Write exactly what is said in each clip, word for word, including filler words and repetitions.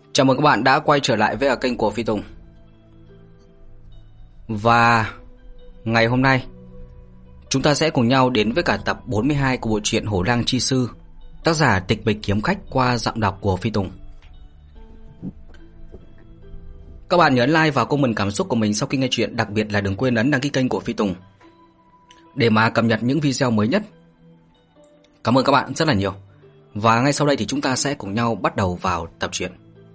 Chào mừng các bạn đã quay trở lại với kênh của Phi Tùng. Và ngày hôm nay chúng ta sẽ cùng nhau đến với cả tập bốn mươi hai của bộ truyện Hổ Lang Chi Sư, tác giả Tịch Bịch Kiếm Khách qua giọng đọc của Phi Tùng. Các bạn nhớ like và comment cảm xúc của mình sau khi nghe chuyện, đặc biệt là đừng quên ấn đăng ký kênh của Phi Tùng để mà cập nhật những video mới nhất. Cảm ơn các bạn rất là nhiều. Và ngay sau đây thì chúng ta sẽ cùng nhau bắt đầu vào tập truyện.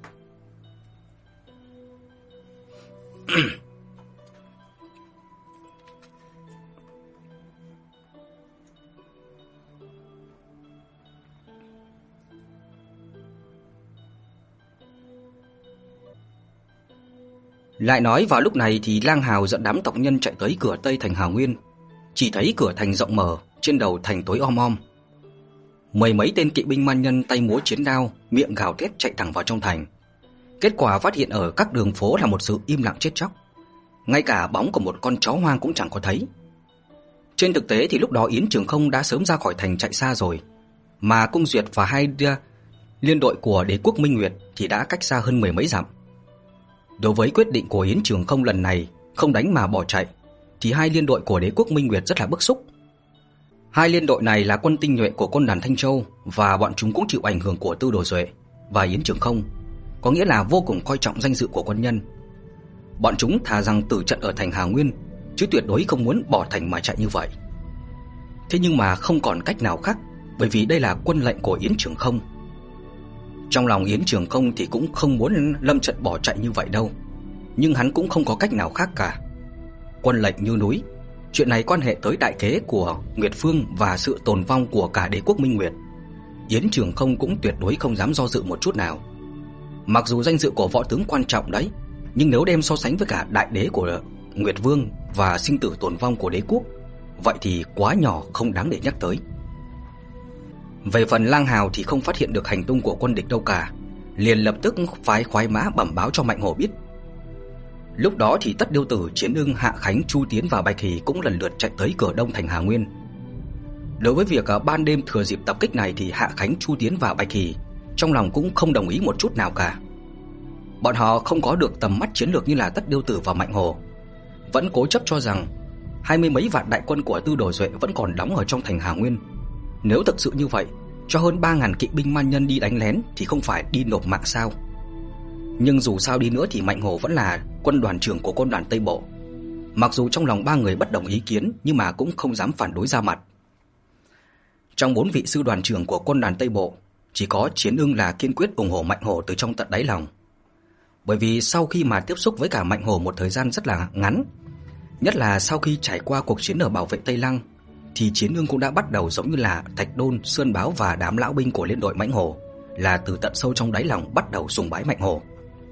Lại nói vào lúc này thì Lang Hào dẫn đám tộc nhân chạy tới cửa Tây thành Hào Nguyên. Chỉ thấy cửa thành rộng mở, trên đầu thành tối om om. Mười mấy tên kỵ binh man nhân tay múa chiến đao, miệng gào thét chạy thẳng vào trong thành. Kết quả phát hiện ở các đường phố là một sự im lặng chết chóc. Ngay cả bóng của một con chó hoang cũng chẳng có thấy. Trên thực tế thì lúc đó Yến Trường Không đã sớm ra khỏi thành chạy xa rồi, mà Cung Duyệt và hai liên đội của Đế quốc Minh Nguyệt thì đã cách xa hơn mười mấy dặm. Đối với quyết định của Yến Trường Không lần này không đánh mà bỏ chạy, thì hai liên đội của Đế quốc Minh Nguyệt rất là bức xúc. Hai liên đội này là quân tinh nhuệ của quân đoàn Thanh Châu, và bọn chúng cũng chịu ảnh hưởng của Tư Đồ Duệ và Yến Trường Không, có nghĩa là vô cùng coi trọng danh dự của quân nhân. Bọn chúng thà rằng tử trận ở thành Hà Nguyên, chứ tuyệt đối không muốn bỏ thành mà chạy như vậy. Thế nhưng mà không còn cách nào khác, bởi vì đây là quân lệnh của Yến Trường Không. Trong lòng Yến Trường Không thì cũng không muốn lâm trận bỏ chạy như vậy đâu, nhưng hắn cũng không có cách nào khác cả. Quân lệnh như núi, chuyện này quan hệ tới đại kế của Nguyệt Phương và sự tồn vong của cả Đế quốc Minh Nguyệt. Yến Trường Không cũng tuyệt đối không dám do dự một chút nào. Mặc dù danh dự của võ tướng quan trọng đấy, nhưng nếu đem so sánh với cả đại đế của Nguyệt Vương và sinh tử tồn vong của đế quốc, vậy thì quá nhỏ không đáng để nhắc tới. Về phần Lang Hào thì không phát hiện được hành tung của quân địch đâu cả, liền lập tức phái khoái mã bẩm báo cho Mạnh Hổ biết. Lúc đó thì Tất Điêu Tử, Chiến Ưng, Hạ Khánh, Chu Tiến và Bạch Hỷ cũng lần lượt chạy tới cửa đông thành Hà Nguyên. Đối với việc ban đêm thừa dịp tập kích này thì Hạ Khánh, Chu Tiến và Bạch Hỷ trong lòng cũng không đồng ý một chút nào cả. Bọn họ không có được tầm mắt chiến lược như là Tất Điêu Tử và Mạnh Hổ, vẫn cố chấp cho rằng hai mươi mấy vạn đại quân của Tư Đồ Duệ vẫn còn đóng ở trong thành Hà Nguyên. Nếu thực sự như vậy, cho hơn ba ngàn kỵ binh man nhân đi đánh lén thì không phải đi nộp mạng sao? Nhưng dù sao đi nữa thì Mạnh Hổ vẫn là quân đoàn trưởng của quân đoàn Tây Bộ. Mặc dù trong lòng ba người bất đồng ý kiến, nhưng mà cũng không dám phản đối ra mặt. Trong bốn vị sư đoàn trưởng của quân đoàn Tây Bộ, chỉ có Chiến Ưng là kiên quyết ủng hộ Mạnh Hổ từ trong tận đáy lòng. Bởi vì sau khi mà tiếp xúc với cả Mạnh Hổ một thời gian rất là ngắn, nhất là sau khi trải qua cuộc chiến ở bảo vệ Tây Lăng, thì Chiến Ưng cũng đã bắt đầu giống như là Thạch Đôn, Sơn Báo và đám lão binh của liên đội Mãnh Hổ, là từ tận sâu trong đáy lòng bắt đầu sùng bái Mạnh Hổ.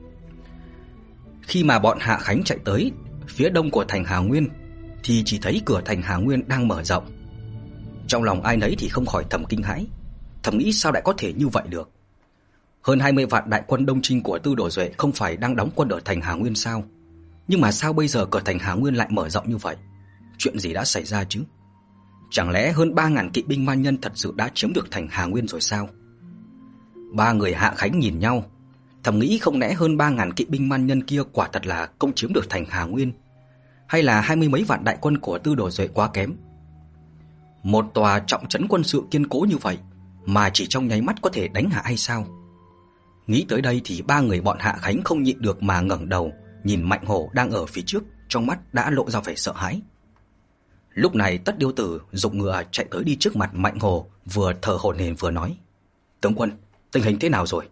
Khi mà bọn Hạ Khánh chạy tới phía đông của thành Hà Nguyên, thì chỉ thấy cửa thành Hà Nguyên đang mở rộng. Trong lòng ai nấy thì không khỏi thầm kinh hãi, thầm nghĩ sao lại có thể như vậy được. Hơn hai mươi vạn đại quân đông trinh của Tư Đồ Duệ không phải đang đóng quân ở thành Hà Nguyên sao? Nhưng mà sao bây giờ cửa thành Hà Nguyên lại mở rộng như vậy? Chuyện gì đã xảy ra chứ? Chẳng lẽ hơn ba ngàn kỵ binh man nhân thật sự đã chiếm được thành Hà Nguyên rồi sao? Ba người Hạ Khánh nhìn nhau, thầm nghĩ không lẽ hơn ba ngàn kỵ binh man nhân kia quả thật là công chiếm được thành Hà Nguyên, hay là hai mươi mấy vạn đại quân của Tư Đồ Duệ quá kém? Một tòa trọng trấn quân sự kiên cố như vậy mà chỉ trong nháy mắt có thể đánh hạ hay sao? Nghĩ tới đây thì ba người bọn Hạ Khánh không nhịn được mà ngẩng đầu nhìn Mạnh Hổ đang ở phía trước, trong mắt đã lộ ra vẻ sợ hãi. Lúc này Tất Điêu Tử giục ngựa chạy tới đi trước mặt Mạnh Hổ, vừa thở hổn hển vừa nói: "Tướng quân, tình hình thế nào rồi?"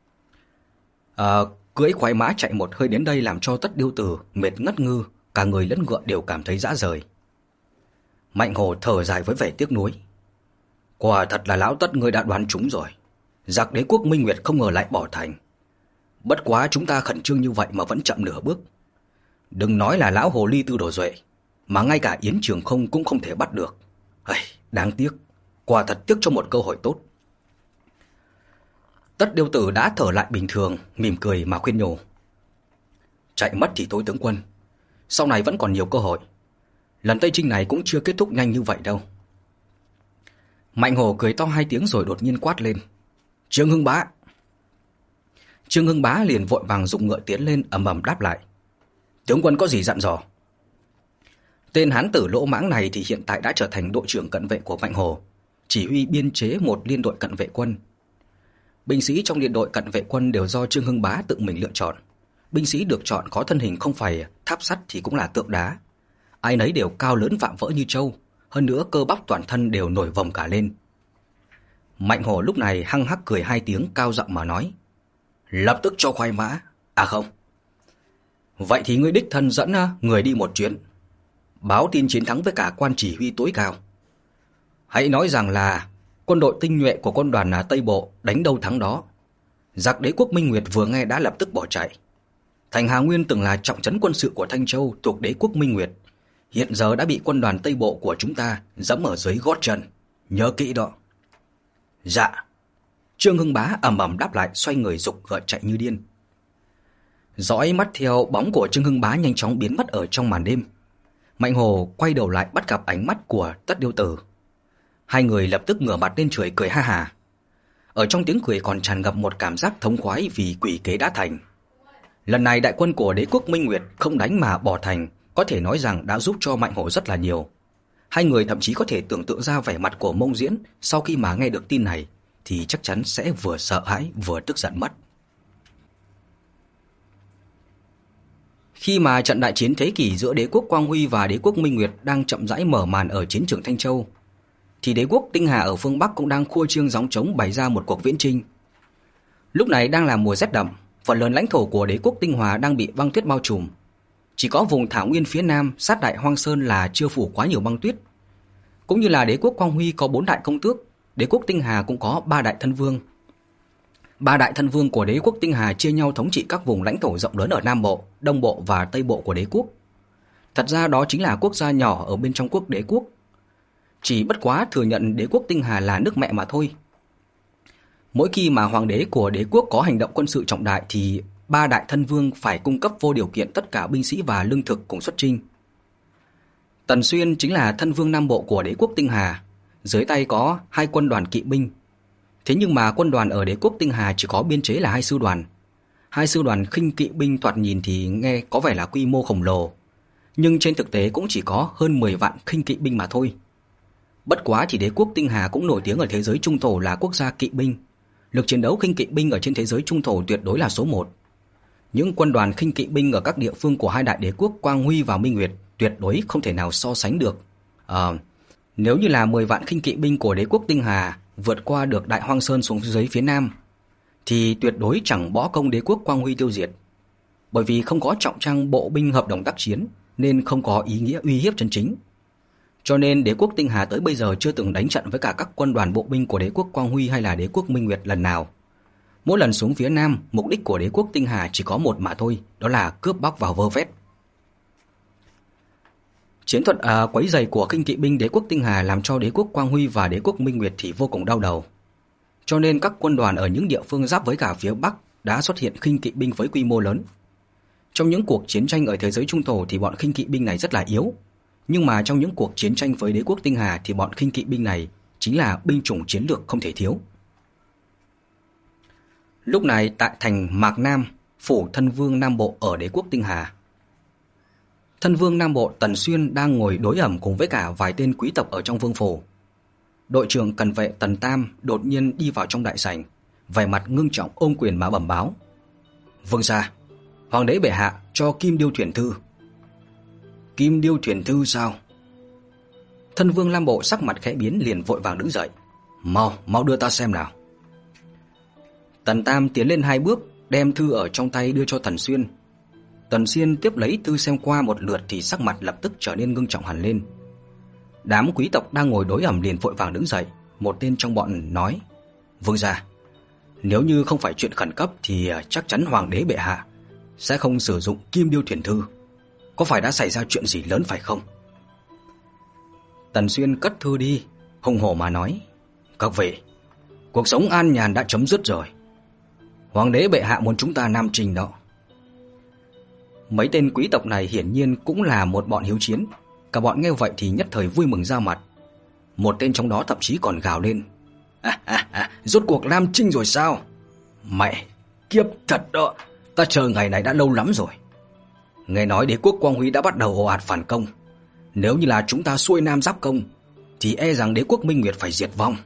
À, cưỡi khoái mã chạy một hơi đến đây làm cho Tất Điêu Tử mệt ngất ngư, cả người lẫn ngựa đều cảm thấy rã rời. Mạnh Hổ thở dài với vẻ tiếc nuối: "Quả thật là lão Tất ngươi đã đoán trúng rồi. Giặc Đế quốc Minh Nguyệt không ngờ lại bỏ thành. Bất quá chúng ta khẩn trương như vậy mà vẫn chậm nửa bước. Đừng nói là lão hồ ly Tư Đồ Duệ, mà ngay cả Yến Trường Không cũng không thể bắt được. Ây, đáng tiếc, quả thật tiếc cho một cơ hội tốt." Tất Điêu Tử đã thở lại bình thường, mỉm cười mà khuyên nhủ: "Chạy mất thì thôi tướng quân, sau này vẫn còn nhiều cơ hội. Lần Tây Trinh này cũng chưa kết thúc nhanh như vậy đâu." Mạnh Hổ cười to hai tiếng rồi đột nhiên quát lên: "Trương Hưng Bá!" Trương Hưng Bá liền vội vàng giục ngựa tiến lên ầm ầm đáp lại. Tướng quân có gì dặn dò? Tên hán tử lỗ mãng này thì hiện tại đã trở thành đội trưởng cận vệ của Mạnh Hồ, chỉ huy biên chế một liên đội cận vệ quân. Binh sĩ trong liên đội cận vệ quân đều do Trương Hưng Bá tự mình lựa chọn. Binh sĩ được chọn có thân hình không phải tháp sắt thì cũng là tượng đá. Ai nấy đều cao lớn vạm vỡ như trâu, hơn nữa cơ bắp toàn thân đều nổi vòng cả lên. Mạnh Hồ lúc này hăng hắc cười hai tiếng, cao giọng mà nói: Lập tức cho khoái mã. À không, vậy thì ngươi đích thân dẫn người đi một chuyến, báo tin chiến thắng với cả quan chỉ huy tối cao. Hãy nói rằng là quân đội tinh nhuệ của quân đoàn Tây Bộ đánh đâu thắng đó. Giặc Đế quốc Minh Nguyệt vừa nghe đã lập tức bỏ chạy. Thành Hà Nguyên từng là trọng trấn quân sự của Thanh Châu thuộc Đế quốc Minh Nguyệt, hiện giờ đã bị quân đoàn Tây Bộ của chúng ta giẫm ở dưới gót chân. Nhớ kỹ đó. Dạ. Trương Hưng Bá ầm ầm đáp lại, xoay người giục ngựa chạy như điên. Dõi mắt theo bóng của Trương Hưng Bá nhanh chóng biến mất ở trong màn đêm, Mạnh Hồ quay đầu lại bắt gặp ánh mắt của Tất Điêu Tử. Hai người lập tức ngửa mặt lên trời cười ha hả. Ở trong tiếng cười còn tràn ngập một cảm giác thống khoái vì quỷ kế đã thành. Lần này đại quân của Đế quốc Minh Nguyệt không đánh mà bỏ thành, có thể nói rằng đã giúp cho Mạnh Hồ rất là nhiều. Hai người thậm chí có thể tưởng tượng ra vẻ mặt của Mông Diễn sau khi mà nghe được tin này thì chắc chắn sẽ vừa sợ hãi vừa tức giận mất. Khi mà trận đại chiến thế kỷ giữa Đế quốc Quang Huy và Đế quốc Minh Nguyệt đang chậm rãi mở màn ở chiến trường Thanh Châu, thì Đế quốc Tinh Hà ở phương Bắc cũng đang khua chiêng gióng trống bày ra một cuộc viễn chinh. Lúc này đang là mùa rét đậm, phần lớn lãnh thổ của Đế quốc Tinh Hòa đang bị băng tuyết bao trùm. Chỉ có vùng thảo nguyên phía nam sát Đại Hoang Sơn là chưa phủ quá nhiều băng tuyết. Cũng như là Đế quốc Quang Huy có bốn đại công tước, Đế quốc Tinh Hà cũng có ba đại thân vương. Ba đại thân vương của Đế quốc Tinh Hà chia nhau thống trị các vùng lãnh thổ rộng lớn ở Nam Bộ, Đông Bộ và Tây Bộ của Đế quốc. Thật ra đó chính là quốc gia nhỏ ở bên trong quốc Đế quốc. Chỉ bất quá thừa nhận Đế quốc Tinh Hà là nước mẹ mà thôi. Mỗi khi mà hoàng đế của Đế quốc có hành động quân sự trọng đại thì ba đại thân vương phải cung cấp vô điều kiện tất cả binh sĩ và lương thực cùng xuất chinh. Tần Xuyên chính là thân vương Nam Bộ của Đế quốc Tinh Hà, dưới tay có hai quân đoàn kỵ binh. Thế nhưng mà quân đoàn ở Đế quốc Tinh Hà chỉ có biên chế là hai sư đoàn. Hai sư đoàn khinh kỵ binh thoạt nhìn thì nghe có vẻ là quy mô khổng lồ, nhưng trên thực tế cũng chỉ có hơn mười vạn khinh kỵ binh mà thôi. Bất quá thì Đế quốc Tinh Hà cũng nổi tiếng ở thế giới Trung Thổ là quốc gia kỵ binh. Lực chiến đấu khinh kỵ binh ở trên thế giới Trung Thổ tuyệt đối là số một. Những quân đoàn khinh kỵ binh ở các địa phương của hai đại đế quốc Quang Huy và Minh Nguyệt tuyệt đối không thể nào so sánh được. À, nếu như là mười vạn khinh kỵ binh của Đế quốc Tinh Hà vượt qua được Đại Hoang Sơn xuống dưới phía nam thì tuyệt đối chẳng bỏ công Đế quốc Quang Huy tiêu diệt. Bởi vì không có trọng trang bộ binh hợp đồng tác chiến nên không có ý nghĩa uy hiếp chân chính. Cho nên Đế quốc Tinh Hà tới bây giờ chưa từng đánh trận với cả các quân đoàn bộ binh của Đế quốc Quang Huy hay là Đế quốc Minh Nguyệt lần nào. Mỗi lần xuống phía nam, mục đích của Đế quốc Tinh Hà chỉ có một mà thôi, đó là cướp bóc vào vơ vét. Chiến thuật à, quấy rầy của khinh kỵ binh Đế quốc Tinh Hà làm cho Đế quốc Quang Huy và Đế quốc Minh Nguyệt thì vô cùng đau đầu. Cho nên các quân đoàn ở những địa phương giáp với cả phía Bắc đã xuất hiện khinh kỵ binh với quy mô lớn. Trong những cuộc chiến tranh ở thế giới Trung Thổ thì bọn khinh kỵ binh này rất là yếu. Nhưng mà trong những cuộc chiến tranh với Đế quốc Tinh Hà thì bọn khinh kỵ binh này chính là binh chủng chiến lược không thể thiếu. Lúc này tại thành Mạc Nam, phủ thân vương Nam Bộ ở Đế quốc Tinh Hà, thân vương Nam Bộ Tần Xuyên đang ngồi đối ẩm cùng với cả vài tên quý tộc ở trong vương phủ. Đội trưởng cận vệ Tần Tam đột nhiên đi vào trong đại sảnh, vẻ mặt ngưng trọng ôm quyền mà bẩm báo: Vương gia, hoàng đế bệ hạ cho Kim Điêu thuyền thư. Kim Điêu thuyền thư sao? Thân vương Nam Bộ sắc mặt khẽ biến liền vội vàng đứng dậy. Mau, mau đưa ta xem nào. Tần Tam tiến lên hai bước, đem thư ở trong tay đưa cho Tần Xuyên. Tần Xuyên tiếp lấy thư xem qua một lượt thì sắc mặt lập tức trở nên ngưng trọng hẳn lên. Đám quý tộc đang ngồi đối ẩm liền vội vàng đứng dậy. Một tên trong bọn nói: Vương gia, nếu như không phải chuyện khẩn cấp thì chắc chắn hoàng đế bệ hạ sẽ không sử dụng Kim Điêu thuyền thư. Có phải đã xảy ra chuyện gì lớn phải không? Tần Xuyên cất thư đi, hùng hổ mà nói: Các vị, cuộc sống an nhàn đã chấm dứt rồi. Hoàng đế bệ hạ muốn chúng ta nam chinh đó. Mấy tên quý tộc này hiển nhiên cũng là một bọn hiếu chiến. Cả bọn nghe vậy thì nhất thời vui mừng ra mặt. Một tên trong đó thậm chí còn gào lên: à, à, à, rốt cuộc nam chinh rồi sao? Mẹ, Kiếp thật đó, ta chờ ngày này đã lâu lắm rồi. Nghe nói đế quốc Quang Huy đã bắt đầu ồ ạt phản công. Nếu như là chúng ta xuôi nam giáp công thì e rằng đế quốc Minh Nguyệt phải diệt vong.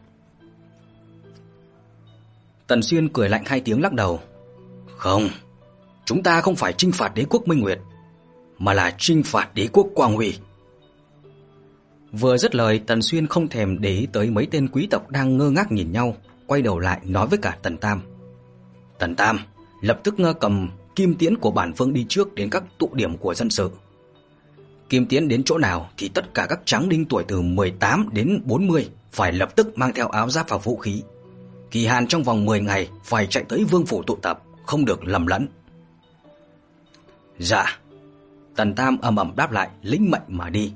Tần Xuyên cười lạnh hai tiếng lắc đầu. Không, chúng ta không phải chinh phạt đế quốc Minh Nguyệt, mà là chinh phạt đế quốc Quang Huy. Vừa dứt lời, Tần Xuyên không thèm để ý tới mấy tên quý tộc đang ngơ ngác nhìn nhau, quay đầu lại nói với cả Tần Tam. Tần Tam lập tức cầm kim tiễn của bản vương đi trước đến các tụ điểm của dân sự. Kim tiễn đến chỗ nào thì tất cả các tráng đinh tuổi từ mười tám đến bốn mươi phải lập tức mang theo áo giáp và vũ khí. Kỳ hạn trong vòng mười ngày phải chạy tới vương phủ tụ tập, không được lầm lẫn. Dạ. Tần Tam ầm ầm đáp lại, lĩnh mệnh mà đi.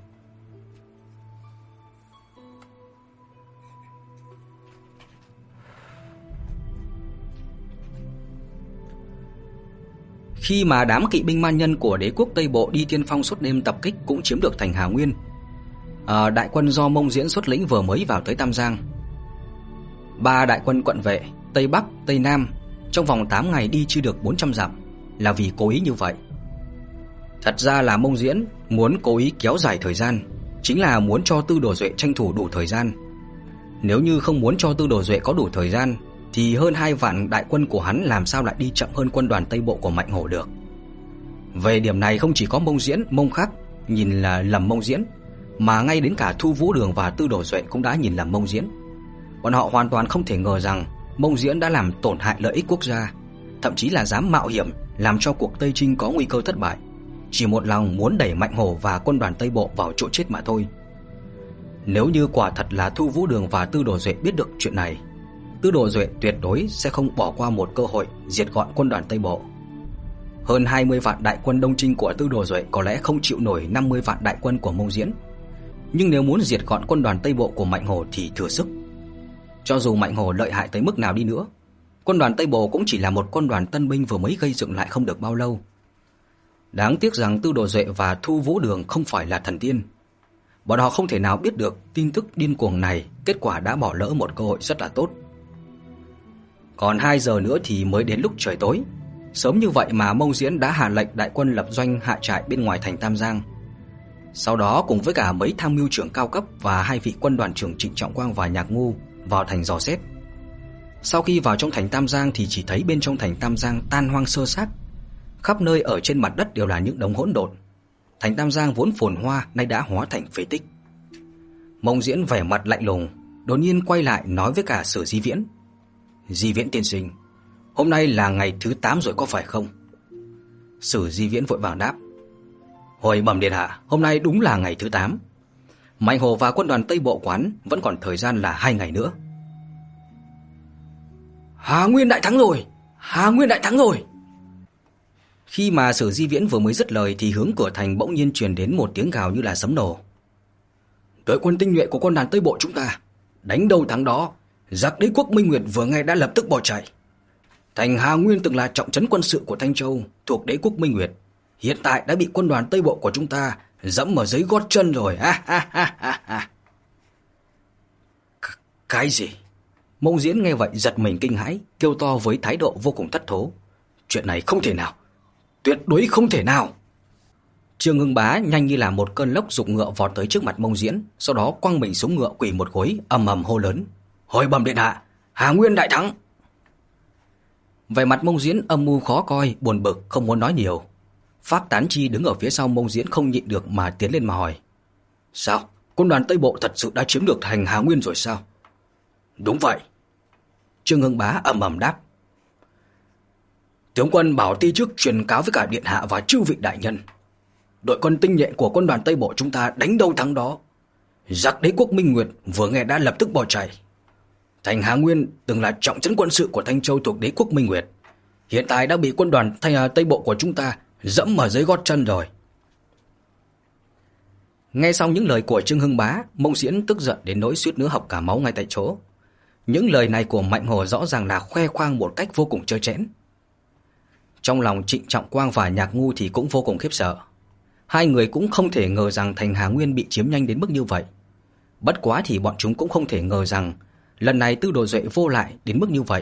Khi mà đám kỵ binh man nhân của đế quốc Tây Bộ đi tiên phong suốt đêm tập kích cũng chiếm được thành Hà Nguyên. À, đại quân do Mông Diễn xuất lĩnh vừa mới vào tới Tam Giang. Ba đại quân quận vệ Tây Bắc, Tây Nam trong vòng tám ngày đi chưa được bốn trăm dặm là vì cố ý như vậy. Thật ra là Mông Diễn muốn cố ý kéo dài thời gian, chính là muốn cho Tư Đồ Duệ tranh thủ đủ thời gian. Nếu như không muốn cho Tư Đồ Duệ có đủ thời gian thì hơn hai vạn đại quân của hắn làm sao lại đi chậm hơn quân đoàn Tây Bộ của Mạnh Hổ được. Về điểm này không chỉ có Mông Diễn, Mông Khắc nhìn là lầm Mông Diễn, mà ngay đến cả Thu Vũ Đường và Tư Đồ Duệ cũng đã nhìn lầm Mông Diễn. Bọn họ hoàn toàn không thể ngờ rằng Mông Diễn đã làm tổn hại lợi ích quốc gia, thậm chí là dám mạo hiểm làm cho cuộc Tây Trinh có nguy cơ thất bại, chỉ một lòng muốn đẩy Mạnh Hổ và quân đoàn Tây Bộ vào chỗ chết mà thôi. Nếu như quả thật là Thu Vũ Đường và Tư Đồ Duệ biết được chuyện này, Tư Đồ Duệ tuyệt đối sẽ không bỏ qua một cơ hội diệt gọn quân đoàn Tây Bộ. Hơn hai mươi vạn đại quân đông trinh của Tư Đồ Duệ có lẽ không chịu nổi năm mươi vạn đại quân của Mông Diễn, nhưng nếu muốn diệt gọn quân đoàn Tây Bộ của Mạnh Hổ thì thừa sức. Cho dù Mạnh Hổ lợi hại tới mức nào đi nữa, quân đoàn Tây Bộ cũng chỉ là một quân đoàn tân binh vừa mới gây dựng lại không được bao lâu. Đáng tiếc rằng Tư Đồ Duệ và Thu Vũ Đường không phải là thần tiên. Bọn họ không thể nào biết được tin tức điên cuồng này, kết quả đã bỏ lỡ một cơ hội rất là tốt. Còn hai giờ nữa thì mới đến lúc trời tối. Sớm như vậy mà Mông Diễn đã hạ lệnh đại quân lập doanh hạ trại bên ngoài thành Tam Giang. Sau đó cùng với cả mấy tham mưu trưởng cao cấp và hai vị quân đoàn trưởng Trịnh Trọng Quang và Nhạc Ngu vào thành dò xét. Sau khi vào trong thành Tam Giang thì chỉ thấy bên trong thành Tam Giang tan hoang sơ xác, khắp nơi ở trên mặt đất đều là những đống hỗn độn. Thành Tam Giang vốn phồn hoa nay đã hóa thành phế tích. Mông Diễn vẻ mặt lạnh lùng, đột nhiên quay lại nói với cả Sử Di Viễn. Di Viễn tiên sinh, hôm nay là ngày thứ tám rồi có phải không? Sử Di Viễn vội vàng đáp. Hồi bẩm điện hạ, hôm nay đúng là ngày thứ tám. Mạnh Hổ và quân đoàn Tây Bộ quán vẫn còn thời gian là hai ngày nữa. Hà Nguyên đại thắng rồi, Hà Nguyên đại thắng rồi. Khi mà Sử Di Viễn vừa mới dứt lời thì hướng cửa thành bỗng nhiên truyền đến một tiếng gào như là sấm nổ. Đội quân tinh nhuệ của quân đoàn Tây Bộ chúng ta đánh đâu thắng đó, giặc đế quốc Minh Nguyệt vừa nghe đã lập tức bỏ chạy. Thành Hà Nguyên từng là trọng trấn quân sự của Thanh Châu thuộc đế quốc Minh Nguyệt, hiện tại đã bị quân đoàn Tây Bộ của chúng ta dẫm ở dưới gót chân rồi. Ha ha ha ha ha. Cái gì? Mông Diễn nghe vậy giật mình kinh hãi, kêu to với thái độ vô cùng thất thố. Chuyện này không thể nào, tuyệt đối không thể nào. Trương Hưng Bá nhanh như là một cơn lốc giục ngựa vọt tới trước mặt Mông Diễn, sau đó quăng mình xuống ngựa quỳ một gối, ầm ầm hô lớn. Hồi bẩm điện hạ, Hà Nguyên đại thắng. Vẻ mặt Mông Diễn âm mưu khó coi, buồn bực, không muốn nói nhiều. Phác Tán Chi đứng ở phía sau Mông Diễn không nhịn được mà tiến lên mà hỏi. Sao? Quân đoàn Tây Bộ thật sự đã chiếm được thành Hà Nguyên rồi sao? Đúng vậy. Trương Hưng Bá ầm ầm đáp. Tướng quân bảo ti trước truyền cáo với cả điện hạ và chư vị đại nhân. Đội quân tinh nhuệ của quân đoàn Tây Bộ chúng ta đánh đâu thắng đó. Giặc đế quốc Minh Nguyệt vừa nghe đã lập tức bỏ chạy. Thành Hà Nguyên từng là trọng trấn quân sự của Thanh Châu thuộc đế quốc Minh Nguyệt, hiện tại đã bị quân đoàn Tây Bộ của chúng ta dẫm ở dưới gót chân rồi. Nghe xong những lời của Trương Hưng Bá, Mông Diễn tức giận đến nỗi suýt nữa hộc cả máu ngay tại chỗ. Những lời này của Mạnh Hổ rõ ràng là khoe khoang một cách vô cùng trơ trẽn. Trong lòng Trịnh Trọng Quang và Nhạc Ngu thì cũng vô cùng khiếp sợ. Hai người cũng không thể ngờ rằng thành Hà Nguyên bị chiếm nhanh đến mức như vậy. Bất quá thì bọn chúng cũng không thể ngờ rằng lần này Tư Đồ Duệ vô lại đến mức như vậy,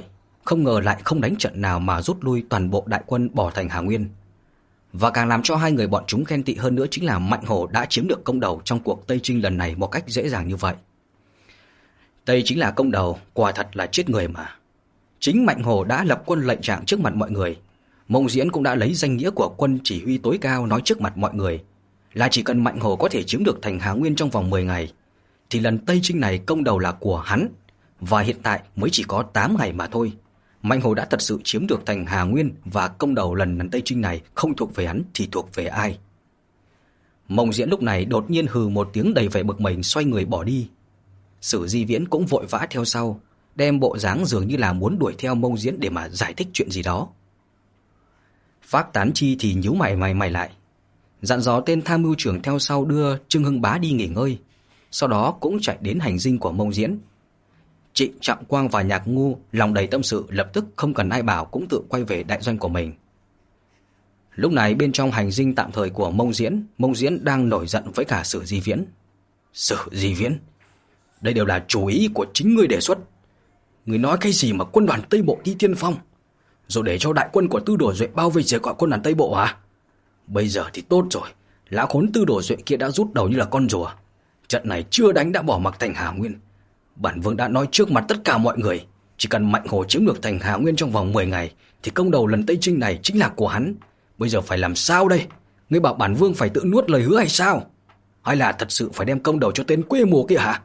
không ngờ lại không đánh trận nào mà rút lui toàn bộ đại quân bỏ thành Hà Nguyên. Và càng làm cho hai người bọn chúng ghen tị hơn nữa chính là Mạnh Hổ đã chiếm được công đầu trong cuộc Tây Trinh lần này một cách dễ dàng như vậy. Đây chính là công đầu, quả thật là chết người mà. Chính Mạnh Hổ đã lập quân lệnh trạng trước mặt mọi người. Mông Diễn cũng đã lấy danh nghĩa của quân chỉ huy tối cao nói trước mặt mọi người là chỉ cần Mạnh Hổ có thể chiếm được thành Hà Nguyên trong vòng mười ngày thì lần Tây Trinh này công đầu là của hắn. Và hiện tại mới chỉ có tám ngày mà thôi, Mạnh Hổ đã thật sự chiếm được thành Hà Nguyên, và công đầu lần lần Tây Trinh này không thuộc về hắn thì thuộc về ai? Mông Diễn lúc này đột nhiên hừ một tiếng đầy vẻ bực mình, xoay người bỏ đi. Sử Di Viễn cũng vội vã theo sau, đem bộ dáng dường như là muốn đuổi theo Mông Diễn để mà giải thích chuyện gì đó. Phác Tán Chi thì nhíu mày mày mày lại, dặn dò tên tham mưu trưởng theo sau đưa Trương Hưng Bá đi nghỉ ngơi, sau đó cũng chạy đến hành dinh của Mông Diễn. Trịnh Trọng Quang và Nhạc Ngu lòng đầy tâm sự, lập tức không cần ai bảo cũng tự quay về đại doanh của mình. Lúc này bên trong hành dinh tạm thời của Mông Diễn, Mông Diễn đang nổi giận với cả Sử Di Viễn. Sử Di Viễn, đây đều là chủ ý của chính ngươi đề xuất. Ngươi nói cái gì mà quân đoàn Tây Bộ đi tiên phong, rồi để cho đại quân của Tư Đồ Duệ bao vây diệt gọi quân đoàn Tây Bộ hả? Bây giờ thì tốt rồi, lão khốn Tư Đồ Duệ kia đã rút đầu như là con rùa. Trận này chưa đánh đã bỏ mặc thành Hà Nguyên. Bản vương đã nói trước mặt tất cả mọi người, chỉ cần Mạnh Hổ chiếm được thành Hà Nguyên trong vòng mười ngày thì công đầu lần Tây Trinh này chính là của hắn. Bây giờ phải làm sao đây? Ngươi bảo bản vương phải tự nuốt lời hứa hay sao? Hay là thật sự phải đem công đầu cho tên quê mùa kia hả?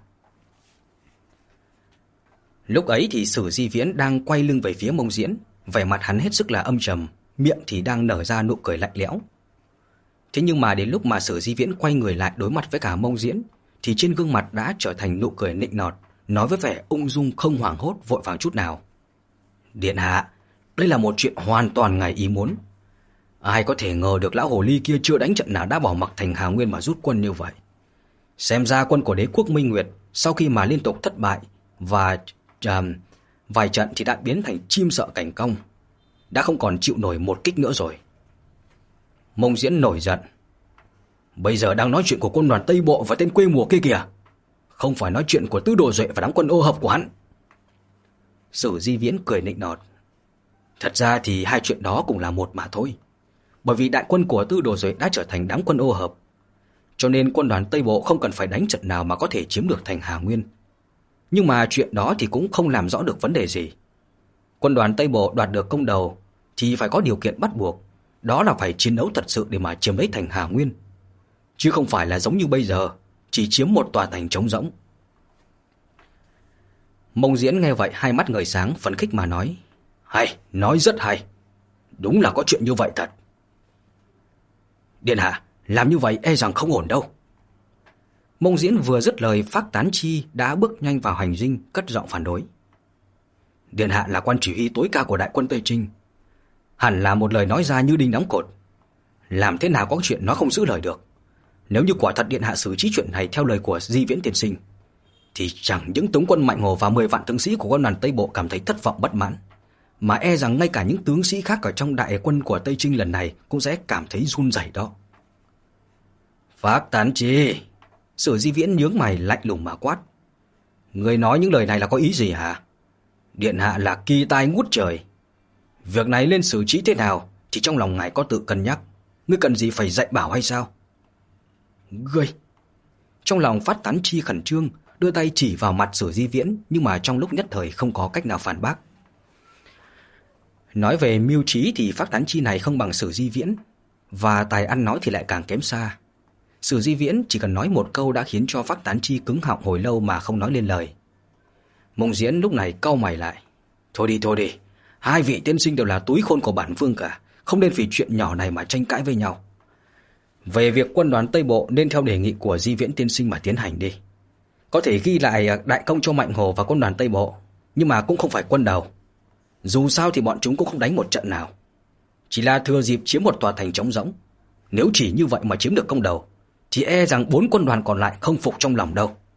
Lúc ấy thì Sử Di Viễn đang quay lưng về phía Mông Diễn, vẻ mặt hắn hết sức là âm trầm, miệng thì đang nở ra nụ cười lạnh lẽo. Thế nhưng mà đến lúc mà Sử Di Viễn quay người lại đối mặt với cả Mông Diễn thì trên gương mặt đã trở thành nụ cười nịnh nọt, nói với vẻ ung dung không hoảng hốt vội vàng chút nào. Điện hạ, đây là một chuyện hoàn toàn ngoài ý muốn. Ai có thể ngờ được lão hồ ly kia chưa đánh trận nào đã bỏ mặc thành Hà Nguyên mà rút quân như vậy. Xem ra quân của đế quốc Minh Nguyệt sau khi mà liên tục thất bại và uh, vài trận thì đã biến thành chim sợ cảnh cong, đã không còn chịu nổi một kích nữa rồi. Mông Diễn nổi giận. Bây giờ đang nói chuyện của quân đoàn Tây Bộ và tên quê mùa kia kìa, không phải nói chuyện của Tư Đồ Duệ và đám quân ô hợp của hắn. Sử Di Viễn cười nịnh nọt. Thật ra thì hai chuyện đó cũng là một mà thôi. Bởi vì đại quân của Tư Đồ Duệ đã trở thành đám quân ô hợp, cho nên quân đoàn Tây Bộ không cần phải đánh trận nào mà có thể chiếm được thành Hà Nguyên. Nhưng mà chuyện đó thì cũng không làm rõ được vấn đề gì. Quân đoàn Tây Bộ đoạt được công đầu thì phải có điều kiện bắt buộc, đó là phải chiến đấu thật sự để mà chiếm lấy thành Hà Nguyên, chứ không phải là giống như bây giờ chỉ chiếm một tòa thành trống rỗng. Mông Diễn nghe vậy hai mắt ngời sáng, phấn khích mà nói. Hay, nói rất hay. Đúng là có chuyện như vậy thật. Điện hạ, làm như vậy e rằng không ổn đâu. Mông Diễn vừa dứt lời, Phác Tán Chi đã bước nhanh vào hành dinh, cất giọng phản đối. Điện hạ là quan chỉ huy tối cao của đại quân Tây Trinh, hẳn là một lời nói ra như đinh đóng cột. Làm thế nào có chuyện nó không giữ lời được? Nếu như quả thật điện hạ xử trí chuyện này theo lời của Di Viễn tiên sinh, thì chẳng những tướng quân Mạnh Hổ và mười vạn tướng sĩ của quân đoàn Tây Bộ cảm thấy thất vọng bất mãn, mà e rằng ngay cả những tướng sĩ khác ở trong đại quân của Tây Trinh lần này cũng sẽ cảm thấy run rẩy đó. Phác Tán Chi, Sử Di Viễn nhướng mày lạnh lùng mà quát. Người nói những lời này là có ý gì hả? Điện hạ là kỳ tài ngút trời. Việc này lên xử trí thế nào thì trong lòng ngài có tự cân nhắc. Ngươi cần gì phải dạy bảo hay sao? Ngươi! Trong lòng Phác Tán Chi khẩn trương, đưa tay chỉ vào mặt Sử Di Viễn, nhưng mà trong lúc nhất thời không có cách nào phản bác. Nói về mưu trí thì Phác Tán Chi này không bằng Sử Di Viễn, và tài ăn nói thì lại càng kém xa. Sử Di Viễn chỉ cần nói một câu đã khiến cho Phác Tán Chi cứng họng hồi lâu mà không nói lên lời. Mông Diễn lúc này cau mày lại. Thôi đi thôi đi, hai vị tiên sinh đều là túi khôn của bản vương cả, không nên vì chuyện nhỏ này mà tranh cãi với nhau. Về việc quân đoàn Tây Bộ nên theo đề nghị của Di Viễn tiên sinh mà tiến hành đi. Có thể ghi lại đại công cho Mạnh Hổ và quân đoàn Tây Bộ, nhưng mà cũng không phải quân đầu. Dù sao thì bọn chúng cũng không đánh một trận nào, chỉ là thừa dịp chiếm một tòa thành trống rỗng. Nếu chỉ như vậy mà chiếm được công đầu thì e rằng bốn quân đoàn còn lại không phục trong lòng đâu.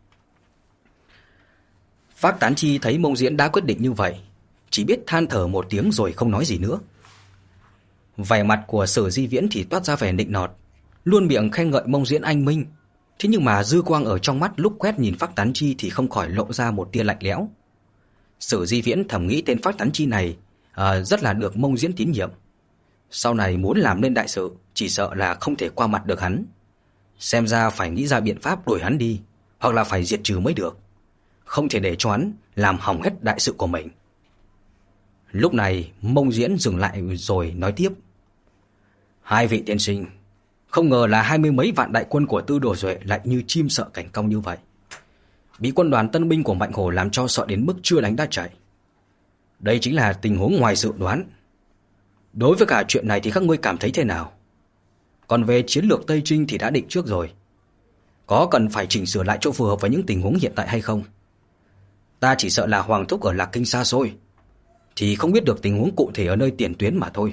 Phác Tán Chi thấy Mông Diễn đã quyết định như vậy, chỉ biết than thở một tiếng rồi không nói gì nữa. Vẻ mặt của Sử Di Viễn thì toát ra vẻ nịnh nọt, luôn miệng khen ngợi Mông Diễn anh minh. Thế nhưng mà dư quang ở trong mắt lúc quét nhìn Phác Tán Chi thì không khỏi lộ ra một tia lạnh lẽo. Sử Di Viễn thầm nghĩ tên Phác Tán Chi này à, rất là được Mông Diễn tín nhiệm. Sau này muốn làm nên đại sự, chỉ sợ là không thể qua mặt được hắn. Xem ra phải nghĩ ra biện pháp đuổi hắn đi, hoặc là phải diệt trừ mới được. Không thể để cho hắn làm hỏng hết đại sự của mình. Lúc này Mông Diễn dừng lại rồi nói tiếp. Hai vị tiên sinh, không ngờ là hai mươi mấy vạn đại quân của Tư Đồ Duệ lại như chim sợ cảnh cong như vậy. Bị quân đoàn tân binh của Mạnh Hổ làm cho sợ đến mức chưa đánh đã chạy. Đây chính là tình huống ngoài dự đoán. Đối với cả chuyện này thì các ngươi cảm thấy thế nào? Còn về chiến lược Tây Trinh thì đã định trước rồi. Có cần phải chỉnh sửa lại cho phù hợp với những tình huống hiện tại hay không? Ta chỉ sợ là Hoàng Thúc ở Lạc Kinh xa xôi, thì không biết được tình huống cụ thể ở nơi tiền tuyến mà thôi.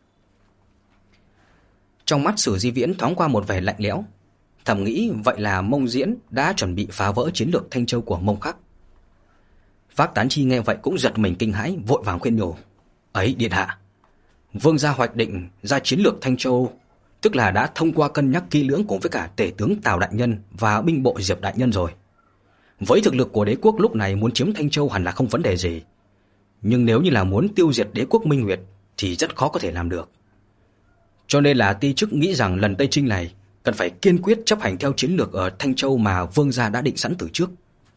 Trong mắt Sử Di Viễn thoáng qua một vẻ lạnh lẽo, thầm nghĩ vậy là Mông Diễn đã chuẩn bị phá vỡ chiến lược Thanh Châu của Mông Khắc. Phác Tán Chi nghe vậy cũng giật mình kinh hãi, vội vàng khuyên nhủ. Ấy điện hạ, vương gia hoạch định ra chiến lược Thanh Châu, tức là đã thông qua cân nhắc kỹ lưỡng cùng với cả tể tướng Tào đại nhân và binh bộ Diệp đại nhân rồi. Với thực lực của đế quốc lúc này muốn chiếm Thanh Châu hẳn là không vấn đề gì. Nhưng nếu như là muốn tiêu diệt đế quốc Minh Nguyệt thì rất khó có thể làm được. Cho nên là ti chức nghĩ rằng lần Tây Trinh này cần phải kiên quyết chấp hành theo chiến lược ở Thanh Châu mà vương gia đã định sẵn từ trước.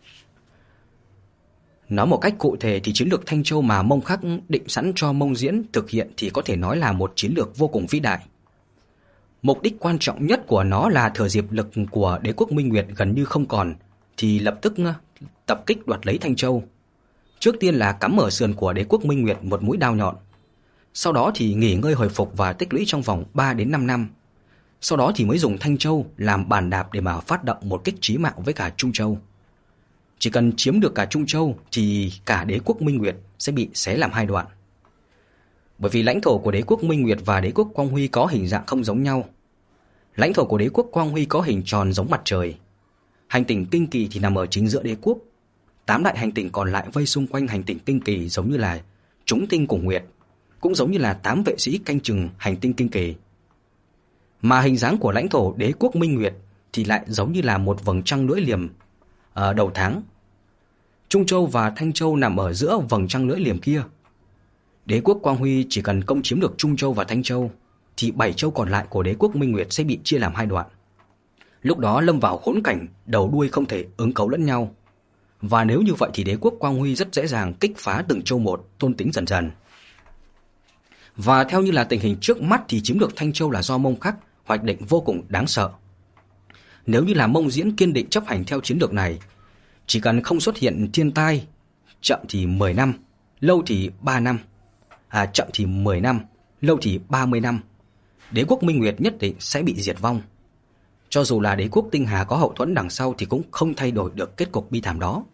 Nói một cách cụ thể thì chiến lược Thanh Châu mà Mông Khắc định sẵn cho Mông Diễn thực hiện thì có thể nói là một chiến lược vô cùng vĩ đại. Mục đích quan trọng nhất của nó là thừa dịp lực của đế quốc Minh Nguyệt gần như không còn thì lập tức tập kích đoạt lấy Thanh Châu. Trước tiên là cắm ở sườn của đế quốc Minh Nguyệt một mũi đao nhọn. Sau đó thì nghỉ ngơi hồi phục và tích lũy trong vòng ba đến năm năm. Sau đó thì mới dùng Thanh Châu làm bàn đạp để mà phát động một kích chí mạng với cả Trung Châu. Chỉ cần chiếm được cả Trung Châu thì cả đế quốc Minh Nguyệt sẽ bị xé làm hai đoạn. Bởi vì lãnh thổ của đế quốc Minh Nguyệt và đế quốc Quang Huy có hình dạng không giống nhau. Lãnh thổ của đế quốc Quang Huy có hình tròn giống mặt trời. Hành tinh Kinh Kỳ thì nằm ở chính giữa đế quốc. Tám đại hành tinh còn lại vây xung quanh hành tinh Kinh Kỳ giống như là chúng tinh cùng nguyệt, cũng giống như là tám vệ sĩ canh chừng hành tinh Kinh Kỳ. Mà hình dáng của lãnh thổ đế quốc Minh Nguyệt thì lại giống như là một vầng trăng lưỡi liềm ở đầu tháng. Trung Châu và Thanh Châu nằm ở giữa vầng trăng lưỡi liềm kia. Đế quốc Quang Huy chỉ cần công chiếm được Trung Châu và Thanh Châu thì bảy châu còn lại của đế quốc Minh Nguyệt sẽ bị chia làm hai đoạn. Lúc đó lâm vào khốn cảnh đầu đuôi không thể ứng cấu lẫn nhau. Và nếu như vậy thì đế quốc Quang Huy rất dễ dàng kích phá từng châu một, thôn tính dần dần. Và theo như là tình hình trước mắt thì chiếm được Thanh Châu là do Mông Khắc hoạch định vô cùng đáng sợ. Nếu như là Mông Diễn kiên định chấp hành theo chiến lược này, chỉ cần không xuất hiện thiên tai, chậm thì mười năm, lâu thì ba năm, à chậm thì mười năm, lâu thì ba mươi năm, đế quốc Minh Nguyệt nhất định sẽ bị diệt vong. Cho dù là đế quốc Tinh Hà có hậu thuẫn đằng sau thì cũng không thay đổi được kết cục bi thảm đó.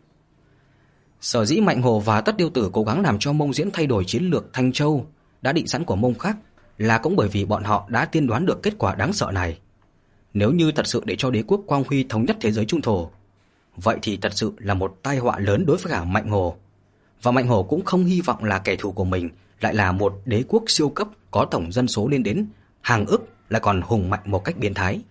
Sở dĩ Mạnh Hồ và Tất Điêu Tử cố gắng làm cho Mông Diễn thay đổi chiến lược Thanh Châu đã định sẵn của Mông Khắc là cũng bởi vì bọn họ đã tiên đoán được kết quả đáng sợ này. Nếu như thật sự để cho đế quốc Quang Huy thống nhất thế giới trung thổ, vậy thì thật sự là một tai họa lớn đối với cả Mạnh Hồ. Và Mạnh Hồ cũng không hy vọng là kẻ thù của mình lại là một đế quốc siêu cấp có tổng dân số lên đến hàng ức, lại còn hùng mạnh một cách biến thái.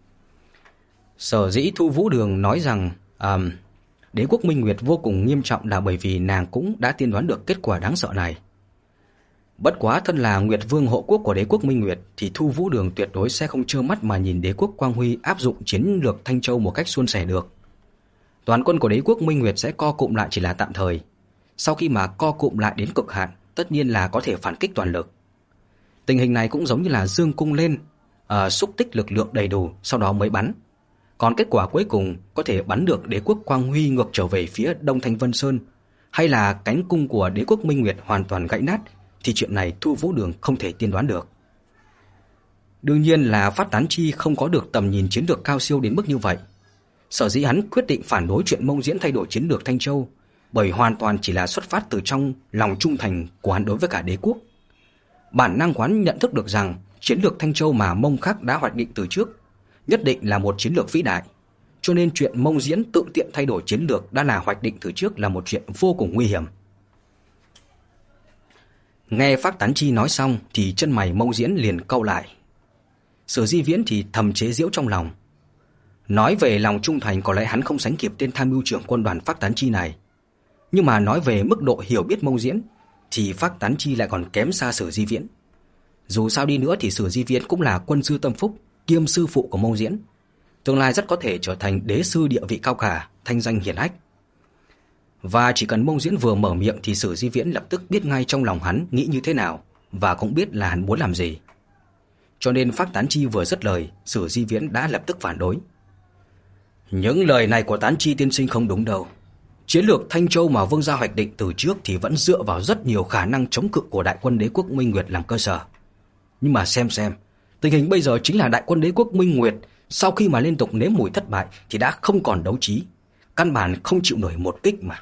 Sở dĩ Thu Vũ Đường nói rằng um, đế quốc Minh Nguyệt vô cùng nghiêm trọng là bởi vì nàng cũng đã tiên đoán được kết quả đáng sợ này. Bất quá thân là Nguyệt Vương hộ quốc của đế quốc Minh Nguyệt thì Thu Vũ Đường tuyệt đối sẽ không trơ mắt mà nhìn đế quốc Quang Huy áp dụng chiến lược Thanh Châu một cách suôn sẻ được. Toàn quân của đế quốc Minh Nguyệt sẽ co cụm lại chỉ là tạm thời. Sau khi mà co cụm lại đến cực hạn, tất nhiên là có thể phản kích toàn lực. Tình hình này cũng giống như là dương cung lên, uh, xúc tích lực lượng đầy đủ, sau đó mới bắn. Còn kết quả cuối cùng có thể bắn được đế quốc Quang Huy ngược trở về phía Đông Thanh Vân Sơn, hay là cánh cung của đế quốc Minh Nguyệt hoàn toàn gãy nát, thì chuyện này Thu Vũ Đường không thể tiên đoán được. Đương nhiên là Phát Tán Chi không có được tầm nhìn chiến lược cao siêu đến mức như vậy. Sở dĩ hắn quyết định phản đối chuyện Mông Diễn thay đổi chiến lược Thanh Châu, bởi hoàn toàn chỉ là xuất phát từ trong lòng trung thành của hắn đối với cả đế quốc. Bản năng của hắn nhận thức được rằng chiến lược Thanh Châu mà Mông Khắc đã hoạch định từ trước nhất định là một chiến lược vĩ đại, cho nên chuyện Mông Diễn tự tiện thay đổi chiến lược đã là hoạch định từ trước là một chuyện vô cùng nguy hiểm. Nghe Phác Tán Chi nói xong thì chân mày Mông Diễn liền cau lại. Sử Di Viễn thì thầm chế giễu trong lòng. Nói về lòng trung thành có lẽ hắn không sánh kịp tên tham mưu trưởng quân đoàn Phác Tán Chi này. Nhưng mà nói về mức độ hiểu biết Mông Diễn thì Phác Tán Chi lại còn kém xa Sử Di Viễn. Dù sao đi nữa thì Sử Di Viễn cũng là quân sư tâm phúc, kiêm sư phụ của Mông Diễn, tương lai rất có thể trở thành đế sư địa vị cao cả, thanh danh hiển hách. Và chỉ cần Mông Diễn vừa mở miệng thì Sử Di Viễn lập tức biết ngay trong lòng hắn nghĩ như thế nào, và cũng biết là hắn muốn làm gì. Cho nên Phác Tán Chi vừa dứt lời, Sử Di Viễn đã lập tức phản đối. Những lời này của Tán Chi tiên sinh không đúng đâu. Chiến lược Thanh Châu mà Vương gia hoạch định từ trước thì vẫn dựa vào rất nhiều khả năng chống cự của đại quân đế quốc Minh Nguyệt làm cơ sở. Nhưng mà xem xem, tình hình bây giờ chính là đại quân đế quốc Minh Nguyệt sau khi mà liên tục nếm mùi thất bại thì đã không còn đấu trí, căn bản không chịu nổi một kích mà.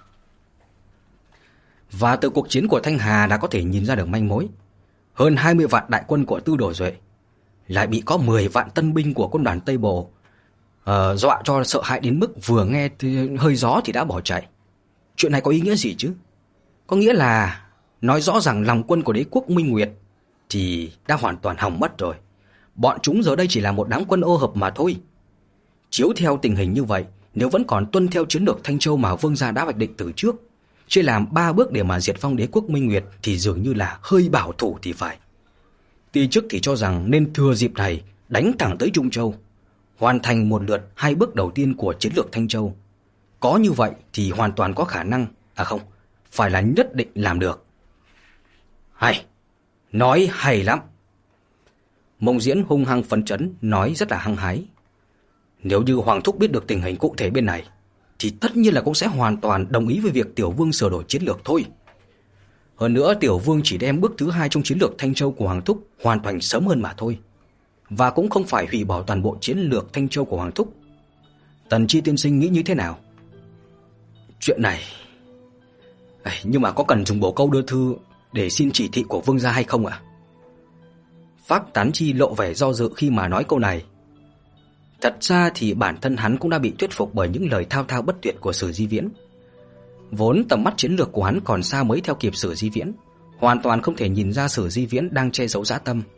Và từ cuộc chiến của Thanh Hà đã có thể nhìn ra được manh mối. Hơn hai mươi vạn đại quân của Tư Đồ Duệ lại bị có mười vạn tân binh của quân đoàn Tây Bộ uh, dọa cho sợ hãi đến mức vừa nghe hơi gió thì đã bỏ chạy. Chuyện này có ý nghĩa gì chứ? Có nghĩa là nói rõ rằng lòng quân của đế quốc Minh Nguyệt thì đã hoàn toàn hỏng mất rồi. Bọn chúng giờ đây chỉ là một đám quân ô hợp mà thôi. Chiếu theo tình hình như vậy, nếu vẫn còn tuân theo chiến lược Thanh Châu mà Vương gia đã hoạch định từ trước, chia làm ba bước để mà diệt vong đế quốc Minh Nguyệt thì dường như là hơi bảo thủ thì phải. Ti chức thì cho rằng nên thừa dịp này đánh thẳng tới Trung Châu, hoàn thành một lượt hai bước đầu tiên của chiến lược Thanh Châu. Có như vậy thì hoàn toàn có khả năng, à không, phải là nhất định làm được. Hay, nói hay lắm. Mông Diễn hung hăng phấn chấn, nói rất là hăng hái. Nếu như Hoàng thúc biết được tình hình cụ thể bên này thì tất nhiên là cũng sẽ hoàn toàn đồng ý với việc Tiểu Vương sửa đổi chiến lược thôi. Hơn nữa Tiểu Vương chỉ đem bước thứ hai trong chiến lược Thanh Châu của Hoàng thúc hoàn thành sớm hơn mà thôi, và cũng không phải hủy bỏ toàn bộ chiến lược Thanh Châu của Hoàng thúc. Tần Chi tiên sinh nghĩ như thế nào? Chuyện này, nhưng mà có cần dùng bổ câu đưa thư để xin chỉ thị của Vương gia hay không ạ? Phác Tán Chi lộ vẻ do dự khi mà nói câu này. Thật ra thì bản thân hắn cũng đã bị thuyết phục bởi những lời thao thao bất tuyệt của Sử Di Viễn. Vốn tầm mắt chiến lược của hắn còn xa mới theo kịp Sử Di Viễn, hoàn toàn không thể nhìn ra Sử Di Viễn đang che giấu dã tâm.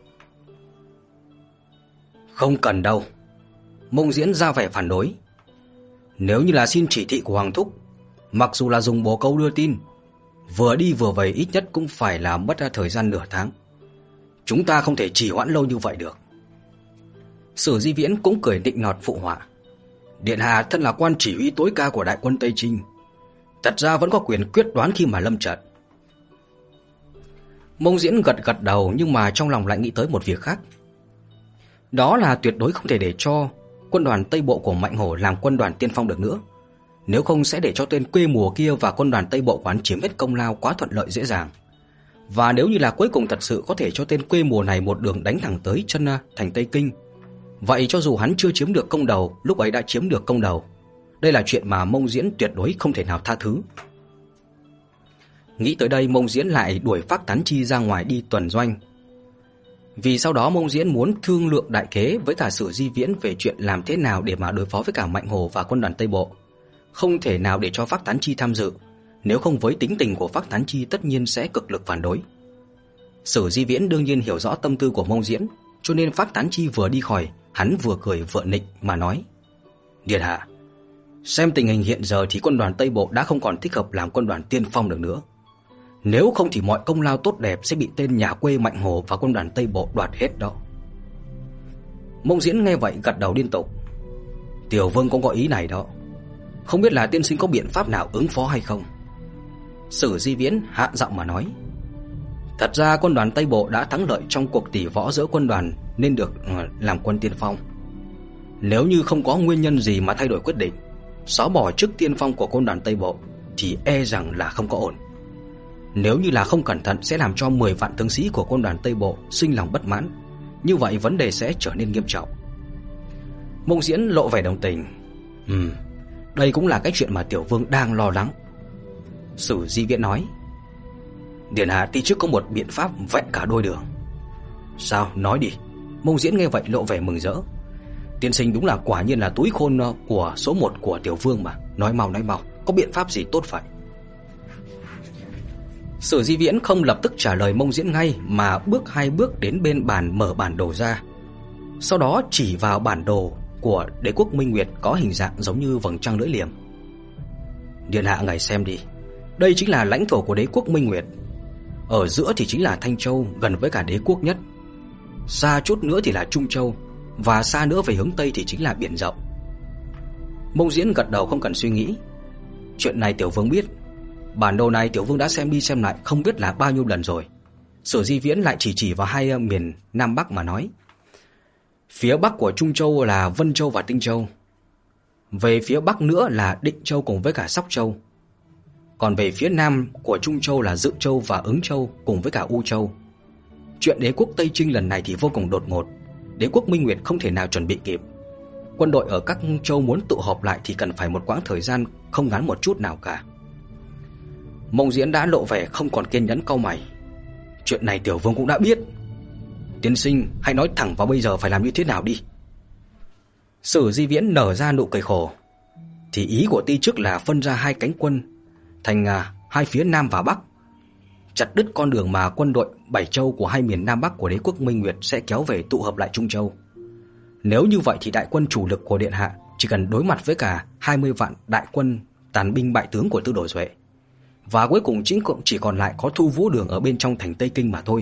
Không cần đâu. Mông Diễn ra vẻ phản đối. Nếu như là xin chỉ thị của Hoàng thúc, mặc dù là dùng bồ câu đưa tin, vừa đi vừa về ít nhất cũng phải là mất ra thời gian nửa tháng. Chúng ta không thể trì hoãn lâu như vậy được. Sử Di Viễn cũng cười nịnh nọt phụ họa. Điện hạ thân là quan chỉ huy tối cao của đại quân Tây Trinh, thật ra vẫn có quyền quyết đoán khi mà lâm trận. Mông Diễn gật gật đầu, nhưng mà trong lòng lại nghĩ tới một việc khác. Đó là tuyệt đối không thể để cho quân đoàn Tây Bộ của Mạnh Hổ làm quân đoàn tiên phong được nữa. Nếu không sẽ để cho tên quê mùa kia và quân đoàn Tây Bộ quán chiếm hết công lao quá thuận lợi dễ dàng. Và nếu như là cuối cùng thật sự có thể cho tên quê mùa này một đường đánh thẳng tới chân thành Tây Kinh, vậy cho dù hắn chưa chiếm được công đầu, lúc ấy đã chiếm được công đầu. Đây là chuyện mà Mông Diễn tuyệt đối không thể nào tha thứ. Nghĩ tới đây, Mông Diễn lại đuổi Phác Tán Chi ra ngoài đi tuần doanh. Vì sau đó Mông Diễn muốn thương lượng đại kế với cả Sử Di Viễn về chuyện làm thế nào để mà đối phó với cả Mạnh Hổ và quân đoàn Tây Bộ. Không thể nào để cho Phác Tán Chi tham dự, nếu không với tính tình của Phác Tán Chi tất nhiên sẽ cực lực phản đối. Sử Di Viễn đương nhiên hiểu rõ tâm tư của Mông Diễn, cho nên Phác Tán Chi vừa đi khỏi, hắn vừa cười vừa nịnh mà nói: Điện hạ, xem tình hình hiện giờ thì quân đoàn Tây Bộ đã không còn thích hợp làm quân đoàn tiên phong được nữa. Nếu không thì mọi công lao tốt đẹp sẽ bị tên nhà quê Mạnh Hổ và quân đoàn Tây Bộ đoạt hết đó. Mông Diễn nghe vậy gật đầu liên tục. Tiểu Vương cũng có ý này đó. Không biết là tiên sinh có biện pháp nào ứng phó hay không? Sử Di Viễn hạ giọng mà nói. Thật ra quân đoàn Tây Bộ đã thắng lợi trong cuộc tỷ võ giữa quân đoàn nên được làm quân tiên phong. Nếu như không có nguyên nhân gì mà thay đổi quyết định, xóa bỏ chức tiên phong của quân đoàn Tây Bộ, thì e rằng là không có ổn. Nếu như là không cẩn thận sẽ làm cho mười vạn tướng sĩ của quân đoàn Tây Bộ sinh lòng bất mãn. Như vậy vấn đề sẽ trở nên nghiêm trọng. Mông Diễn lộ vẻ đồng tình. Ừ, đây cũng là cái chuyện mà Tiểu Vương đang lo lắng. Sử Di Viễn nói. Điện hạ ti chức có một biện pháp vẹn cả đôi đường. Sao, nói đi. Mông Diễn nghe vậy lộ vẻ mừng rỡ. Tiên sinh đúng là quả nhiên là túi khôn của số một của Tiểu Vương mà. Nói mau nói mau, có biện pháp gì tốt vậy? Sử Di Viễn không lập tức trả lời Mông Diễn ngay, mà bước hai bước đến bên bàn mở bản đồ ra. Sau đó chỉ vào bản đồ của đế quốc Minh Nguyệt có hình dạng giống như vầng trăng lưỡi liềm. Điện hạ ngài xem đi. Đây chính là lãnh thổ của đế quốc Minh Nguyệt. Ở giữa thì chính là Thanh Châu, gần với cả đế quốc nhất. Xa chút nữa thì là Trung Châu, và xa nữa về hướng Tây thì chính là biển rộng. Mông Diễn gật đầu không cần suy nghĩ. Chuyện này Tiểu Vương biết. Bản đồ này Tiểu Vương đã xem đi xem lại không biết là bao nhiêu lần rồi. Sử Di Viễn lại chỉ chỉ vào hai miền Nam Bắc mà nói. Phía Bắc của Trung Châu là Vân Châu và Tinh Châu. Về phía Bắc nữa là Định Châu cùng với cả Sóc Châu. Còn về phía Nam của Trung Châu là Dự Châu và Ứng Châu cùng với cả U Châu. Chuyện đế quốc Tây Trinh lần này thì vô cùng đột ngột. Đế quốc Minh Nguyệt không thể nào chuẩn bị kịp. Quân đội ở các châu muốn tụ họp lại thì cần phải một quãng thời gian không ngắn một chút nào cả. Mông Diễn đã lộ vẻ không còn kiên nhẫn, cau mày. Chuyện này Tiểu Vương cũng đã biết. Tiên sinh, hãy nói thẳng vào bây giờ phải làm như thế nào đi. Sử Di Viễn nở ra nụ cười khổ. Thì ý của ti chức là phân ra hai cánh quân thành à, hai phía Nam và Bắc, chặt đứt con đường mà quân đội bảy châu của hai miền Nam Bắc của đế quốc Minh Nguyệt sẽ kéo về tụ hợp lại Trung Châu. Nếu như vậy thì đại quân chủ lực của điện hạ chỉ cần đối mặt với cả hai mươi vạn đại quân tàn binh bại tướng của Tư Đồ Duệ, và cuối cùng chính cũng chỉ còn lại có Thu Vũ Đường ở bên trong thành Tây Kinh mà thôi.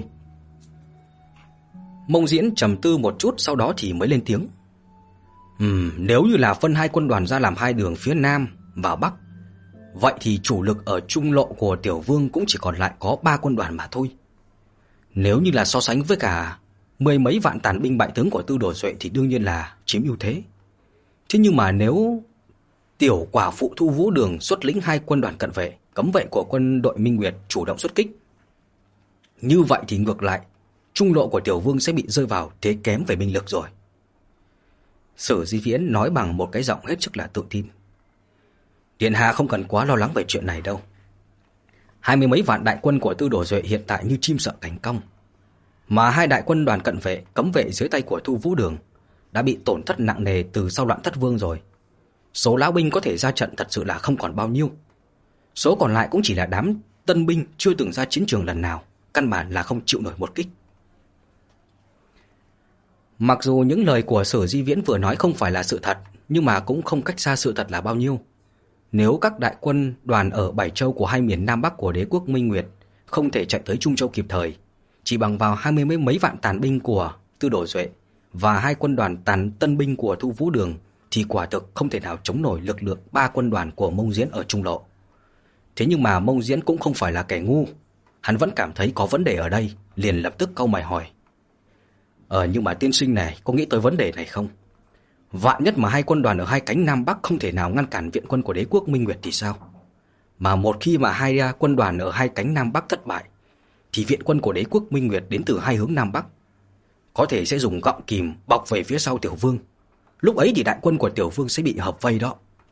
Mông Diễn trầm tư một chút, sau đó thì mới lên tiếng. Ừm, nếu như là phân hai quân đoàn ra làm hai đường phía Nam và Bắc, vậy thì chủ lực ở trung lộ của Tiểu Vương cũng chỉ còn lại có ba quân đoàn mà thôi. Nếu như là so sánh với cả mười mấy vạn tàn binh bại tướng của Tư Đồ Duệ thì đương nhiên là chiếm ưu thế. Thế nhưng mà nếu tiểu quả phụ Thu Vũ Đường xuất lĩnh hai quân đoàn cận vệ, cấm vệ của quân đội Minh Nguyệt chủ động xuất kích, như vậy thì ngược lại, trung lộ của Tiểu Vương sẽ bị rơi vào thế kém về binh lực rồi. Sử Di Viễn nói bằng một cái giọng hết sức là tự tin. Điện hạ không cần quá lo lắng về chuyện này đâu. Hai mươi mấy vạn đại quân của Tư Đồ Duệ hiện tại như chim sợ cánh cong, mà hai đại quân đoàn cận vệ, cấm vệ dưới tay của Thu Vũ Đường đã bị tổn thất nặng nề từ sau loạn Thất Vương rồi. Số lão binh có thể ra trận thật sự là không còn bao nhiêu. Số còn lại cũng chỉ là đám tân binh chưa từng ra chiến trường lần nào, căn bản là không chịu nổi một kích. Mặc dù những lời của Sử Di Viễn vừa nói không phải là sự thật, nhưng mà cũng không cách xa sự thật là bao nhiêu. Nếu các đại quân đoàn ở bảy châu của hai miền Nam Bắc của đế quốc Minh Nguyệt không thể chạy tới Trung Châu kịp thời, chỉ bằng vào hai mươi mấy, mấy vạn tàn binh của Tư Đồ Duệ và hai quân đoàn tàn tân binh của Thu Vũ Đường thì quả thực không thể nào chống nổi lực lượng ba quân đoàn của Mông Diễn ở trung lộ. Thế nhưng mà Mông Diễn cũng không phải là kẻ ngu, hắn vẫn cảm thấy có vấn đề ở đây, liền lập tức cau mày hỏi. Ờ nhưng mà tiên sinh này có nghĩ tới vấn đề này không? Vạn nhất mà hai quân đoàn ở hai cánh Nam Bắc không thể nào ngăn cản viện quân của đế quốc Minh Nguyệt thì sao? Mà một khi mà hai quân đoàn ở hai cánh Nam Bắc thất bại, thì viện quân của đế quốc Minh Nguyệt đến từ hai hướng Nam Bắc có thể sẽ dùng gọng kìm bọc về phía sau Tiểu Vương. Lúc ấy thì đại quân của Tiểu Vương sẽ bị hợp vây đó.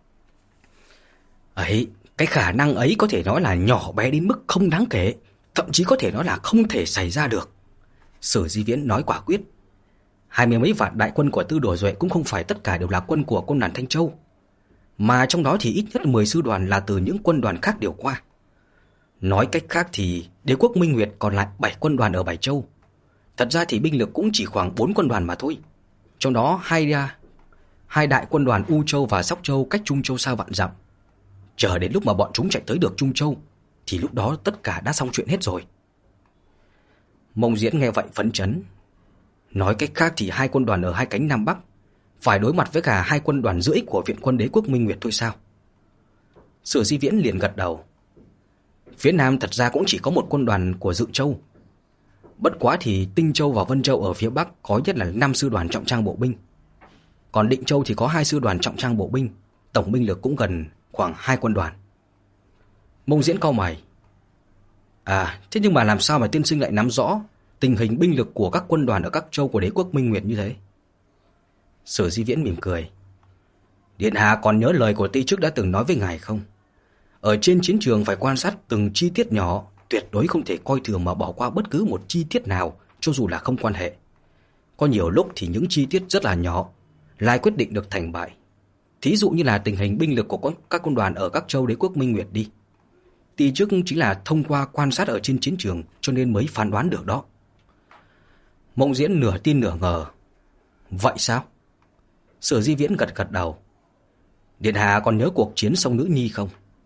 Ấy, cái khả năng ấy có thể nói là nhỏ bé đến mức không đáng kể, thậm chí có thể nói là không thể xảy ra được. Sử Di Viễn nói quả quyết. Hai mươi mấy vạn đại quân của Tư Đồ Duệ cũng không phải tất cả đều là quân của quân đoàn Thanh Châu, mà trong đó thì ít nhất mười sư đoàn là từ những quân đoàn khác điều qua. Nói cách khác thì đế quốc Minh Nguyệt còn lại bảy quân đoàn ở Bảy Châu. Thật ra thì binh lực cũng chỉ khoảng bốn quân đoàn mà thôi. Trong đó hai, hai đại quân đoàn U Châu và Sóc Châu cách Trung Châu xa vạn dặm. Chờ đến lúc mà bọn chúng chạy tới được Trung Châu thì lúc đó tất cả đã xong chuyện hết rồi. Mông Diễn nghe vậy phấn chấn. Nói cách khác thì hai quân đoàn ở hai cánh Nam Bắc phải đối mặt với cả hai quân đoàn rưỡi của viện quân đế quốc Minh Nguyệt thôi sao? Sử Di Viễn liền gật đầu. Phía Nam thật ra cũng chỉ có một quân đoàn của Dự Châu. Bất quá thì Tinh Châu và Vân Châu ở phía Bắc có nhất là năm sư đoàn trọng trang bộ binh. Còn Định Châu thì có hai sư đoàn trọng trang bộ binh, tổng binh lực cũng gần khoảng hai quân đoàn. Mông Diễn cau mày. À, thế nhưng mà làm sao mà tiên sinh lại nắm rõ tình hình binh lực của các quân đoàn ở các châu của đế quốc Minh Nguyệt như thế? Sử Di Viễn mỉm cười. Điện hạ còn nhớ lời của ti chức đã từng nói với ngài không? Ở trên chiến trường phải quan sát từng chi tiết nhỏ, tuyệt đối không thể coi thường mà bỏ qua bất cứ một chi tiết nào, cho dù là không quan hệ. Có nhiều lúc thì những chi tiết rất là nhỏ lại quyết định được thành bại. Thí dụ như là tình hình binh lực của các quân đoàn ở các châu đế quốc Minh Nguyệt đi. Ti chức chính là thông qua quan sát ở trên chiến trường cho nên mới phán đoán được đó. Mông Diễn nửa tin nửa ngờ. Vậy sao? Sử Di Viễn gật gật đầu. Điện hạ còn nhớ cuộc chiến sông Nữ Nhi không?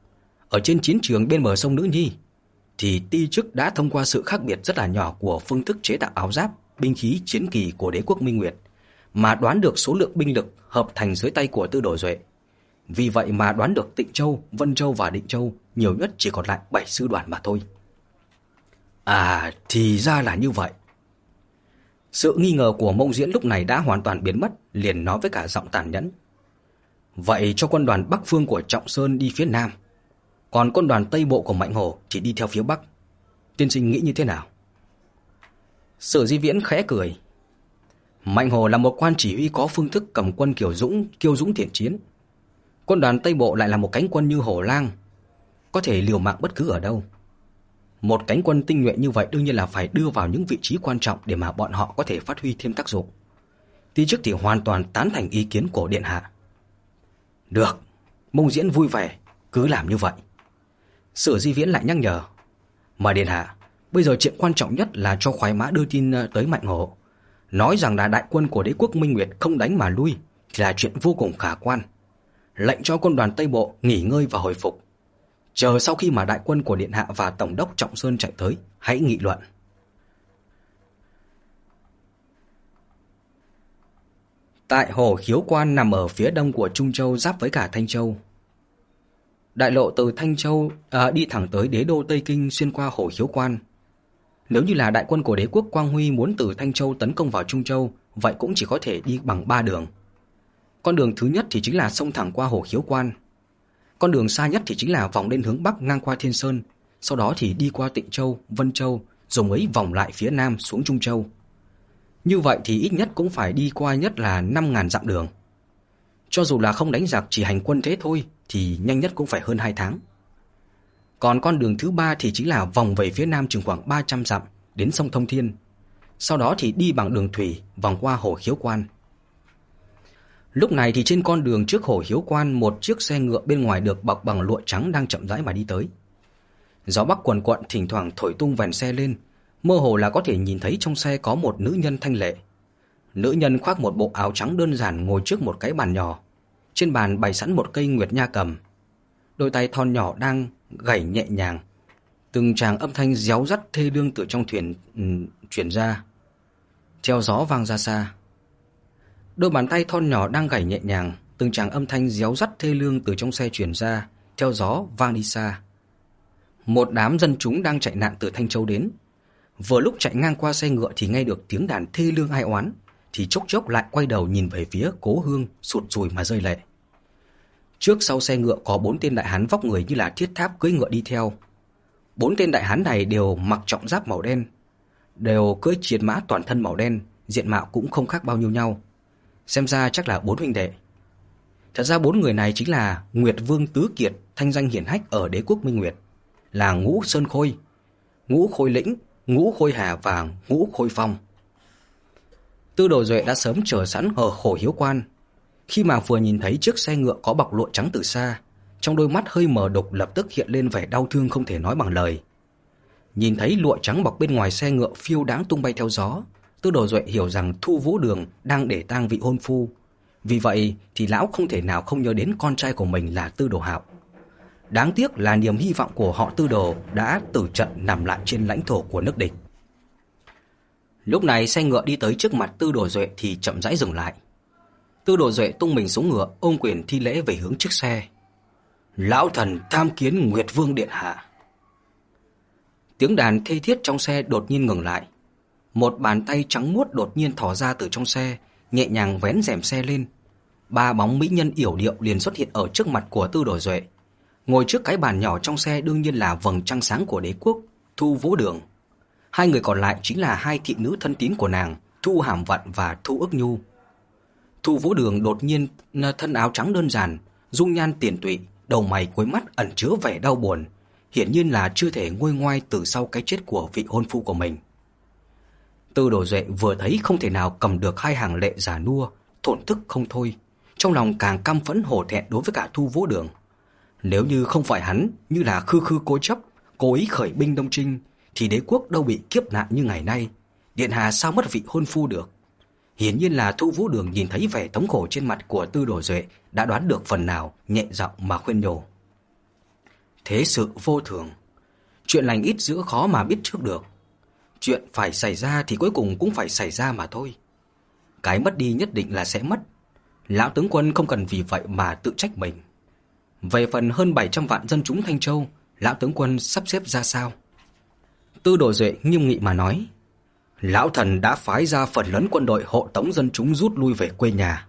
Ở trên chiến trường bên bờ sông Nữ Nhi thì ti chức đã thông qua sự khác biệt rất là nhỏ của phương thức chế tạo áo giáp, binh khí chiến kỳ của đế quốc Minh Nguyệt mà đoán được số lượng binh lực hợp thành dưới tay của Tư Đồ Duệ. Vì vậy mà đoán được Tịnh Châu, Vân Châu và Định Châu nhiều nhất chỉ còn lại bảy sư đoàn mà thôi. À, thì ra là như vậy. Sự nghi ngờ của Mông Diễn lúc này đã hoàn toàn biến mất, liền nói với cả giọng tàn nhẫn. Vậy cho quân đoàn Bắc Phương của Trọng Sơn đi phía Nam, còn quân đoàn Tây Bộ của Mạnh Hổ chỉ đi theo phía Bắc. Tiên sinh nghĩ như thế nào? Sử Di Viễn khẽ cười. Mạnh Hổ là một quan chỉ huy có phương thức cầm quân kiểu dũng, kiêu dũng thiện chiến. Quân đoàn Tây Bộ lại là một cánh quân như hổ lang, có thể liều mạng bất cứ ở đâu. Một cánh quân tinh nhuệ như vậy đương nhiên là phải đưa vào những vị trí quan trọng để mà bọn họ có thể phát huy thêm tác dụng. Ti chức thì hoàn toàn tán thành ý kiến của điện hạ. Được, Mông Diễn vui vẻ, cứ làm như vậy. Sử Di Viễn lại nhắc nhở. Mà điện hạ, bây giờ chuyện quan trọng nhất là cho khoái mã đưa tin tới Mạnh Hổ, nói rằng là đại quân của đế quốc Minh Nguyệt không đánh mà lui thì là chuyện vô cùng khả quan. Lệnh cho quân đoàn Tây Bộ nghỉ ngơi và hồi phục. Chờ sau khi mà đại quân của điện hạ và tổng đốc Trọng Sơn chạy tới, hãy nghị luận. Tại Hồ Khiếu Quan nằm ở phía đông của Trung Châu giáp với cả Thanh Châu. Đại lộ từ Thanh Châu à, đi thẳng tới đế đô Tây Kinh xuyên qua Hồ Khiếu Quan. Nếu như là đại quân của đế quốc Quang Huy muốn từ Thanh Châu tấn công vào Trung Châu, vậy cũng chỉ có thể đi bằng ba đường. Con đường thứ nhất thì chính là xông thẳng qua Hồ Khiếu Quan. Con đường xa nhất thì chính là vòng lên hướng Bắc ngang qua Thiên Sơn, sau đó thì đi qua Tịnh Châu, Vân Châu, rồi mới vòng lại phía Nam xuống Trung Châu. Như vậy thì ít nhất cũng phải đi qua nhất là năm nghìn dặm đường. Cho dù là không đánh giặc chỉ hành quân thế thôi thì nhanh nhất cũng phải hơn hai tháng. Còn con đường thứ ba thì chính là vòng về phía Nam chừng khoảng ba trăm dặm đến sông Thông Thiên. Sau đó thì đi bằng đường thủy vòng qua Hồ Khiếu Quan. Lúc này thì trên con đường trước Hồ Khiếu Quan, một chiếc xe ngựa bên ngoài được bọc bằng lụa trắng đang chậm rãi mà đi tới. Gió bắc quần quận thỉnh thoảng thổi tung vành xe lên, mơ hồ là có thể nhìn thấy trong xe có một nữ nhân thanh lệ. Nữ nhân khoác một bộ áo trắng đơn giản ngồi trước một cái bàn nhỏ. Trên bàn bày sẵn một cây nguyệt nha cầm. Đôi tay thon nhỏ đang gảy nhẹ nhàng. Từng tràng âm thanh réo rắt thê lương từ trong thuyền um, truyền ra, theo gió vang ra xa. Đôi bàn tay thon nhỏ đang gảy nhẹ nhàng, từng tràng âm thanh réo rắt thê lương từ trong xe truyền ra, theo gió vang đi xa. Một đám dân chúng đang chạy nạn từ Thanh Châu đến. Vừa lúc chạy ngang qua xe ngựa thì nghe được tiếng đàn thê lương ai oán, thì chốc chốc lại quay đầu nhìn về phía Cố Hương, sụt sùi mà rơi lệ. Trước sau xe ngựa có bốn tên đại hán vóc người như là thiết tháp cưỡi ngựa đi theo. Bốn tên đại hán này đều mặc trọng giáp màu đen, đều cưỡi chiến mã toàn thân màu đen, diện mạo cũng không khác bao nhiêu nhau. Xem ra chắc là bốn huynh đệ. Thật ra bốn người này chính là Nguyệt Vương Tứ Kiệt, thanh danh hiển hách ở đế quốc Minh Nguyệt, là Ngũ Sơn Khôi, Ngũ Khôi Lĩnh, Ngũ Khôi Hà và Ngũ Khôi Phong. Tư Đồ Duệ đã sớm chờ sẵn ở Hồ Khiếu Quan. Khi mà vừa nhìn thấy chiếc xe ngựa có bọc lụa trắng từ xa, trong đôi mắt hơi mờ đục lập tức hiện lên vẻ đau thương không thể nói bằng lời. Nhìn thấy lụa trắng bọc bên ngoài xe ngựa phiêu đáng tung bay theo gió, Tư Đồ Duệ hiểu rằng Thu Vũ Đường đang để tang vị hôn phu. Vì vậy thì lão không thể nào không nhớ đến con trai của mình là Tư Đồ Hạo. Đáng tiếc là niềm hy vọng của họ Tư Đồ đã tử trận nằm lại trên lãnh thổ của nước địch. Lúc này xe ngựa đi tới trước mặt Tư Đồ Duệ thì chậm rãi dừng lại. Tư Đồ Duệ tung mình xuống ngựa, ôm quyền thi lễ về hướng chiếc xe. Lão thần tham kiến Nguyệt Vương điện hạ. Tiếng đàn thê thiết trong xe đột nhiên ngừng lại. Một bàn tay trắng muốt đột nhiên thò ra từ trong xe, nhẹ nhàng vén rèm xe lên. Ba bóng mỹ nhân yểu điệu liền xuất hiện ở trước mặt của Tư Đồ Duệ. Ngồi trước cái bàn nhỏ trong xe đương nhiên là vầng trăng sáng của đế quốc, Thu Vũ Đường. Hai người còn lại chính là hai thị nữ thân tín của nàng, Thu Hàm Vận và Thu Ức Nhu. Thu Vũ Đường đột nhiên thân áo trắng đơn giản, dung nhan tiền tụy, đầu mày cuối mắt ẩn chứa vẻ đau buồn, hiển nhiên là chưa thể nguôi ngoai từ sau cái chết của vị hôn phu của mình. Tư Đồ Duệ vừa thấy không thể nào cầm được hai hàng lệ già nua, thổn thức không thôi, trong lòng càng căm phẫn hổ thẹn đối với cả Thu Vũ Đường. Nếu như không phải hắn như là khư khư cố chấp, cố ý khởi binh Đông Trinh, thì đế quốc đâu bị kiếp nạn như ngày nay, điện hạ sao mất vị hôn phu được. Hiển nhiên là Thu Vũ Đường nhìn thấy vẻ thống khổ trên mặt của Tư Đồ Duệ, đã đoán được phần nào, nhẹ giọng mà khuyên nhủ. Thế sự vô thường, chuyện lành ít dữ khó mà biết trước được. Chuyện phải xảy ra thì cuối cùng cũng phải xảy ra mà thôi. Cái mất đi nhất định là sẽ mất. Lão tướng quân không cần vì vậy mà tự trách mình. Về phần hơn bảy trăm vạn dân chúng Thanh Châu, lão tướng quân sắp xếp ra sao? Tư Đồ Duệ nghiêm nghị mà nói. Lão thần đã phái ra phần lớn quân đội hộ tống dân chúng rút lui về quê nhà.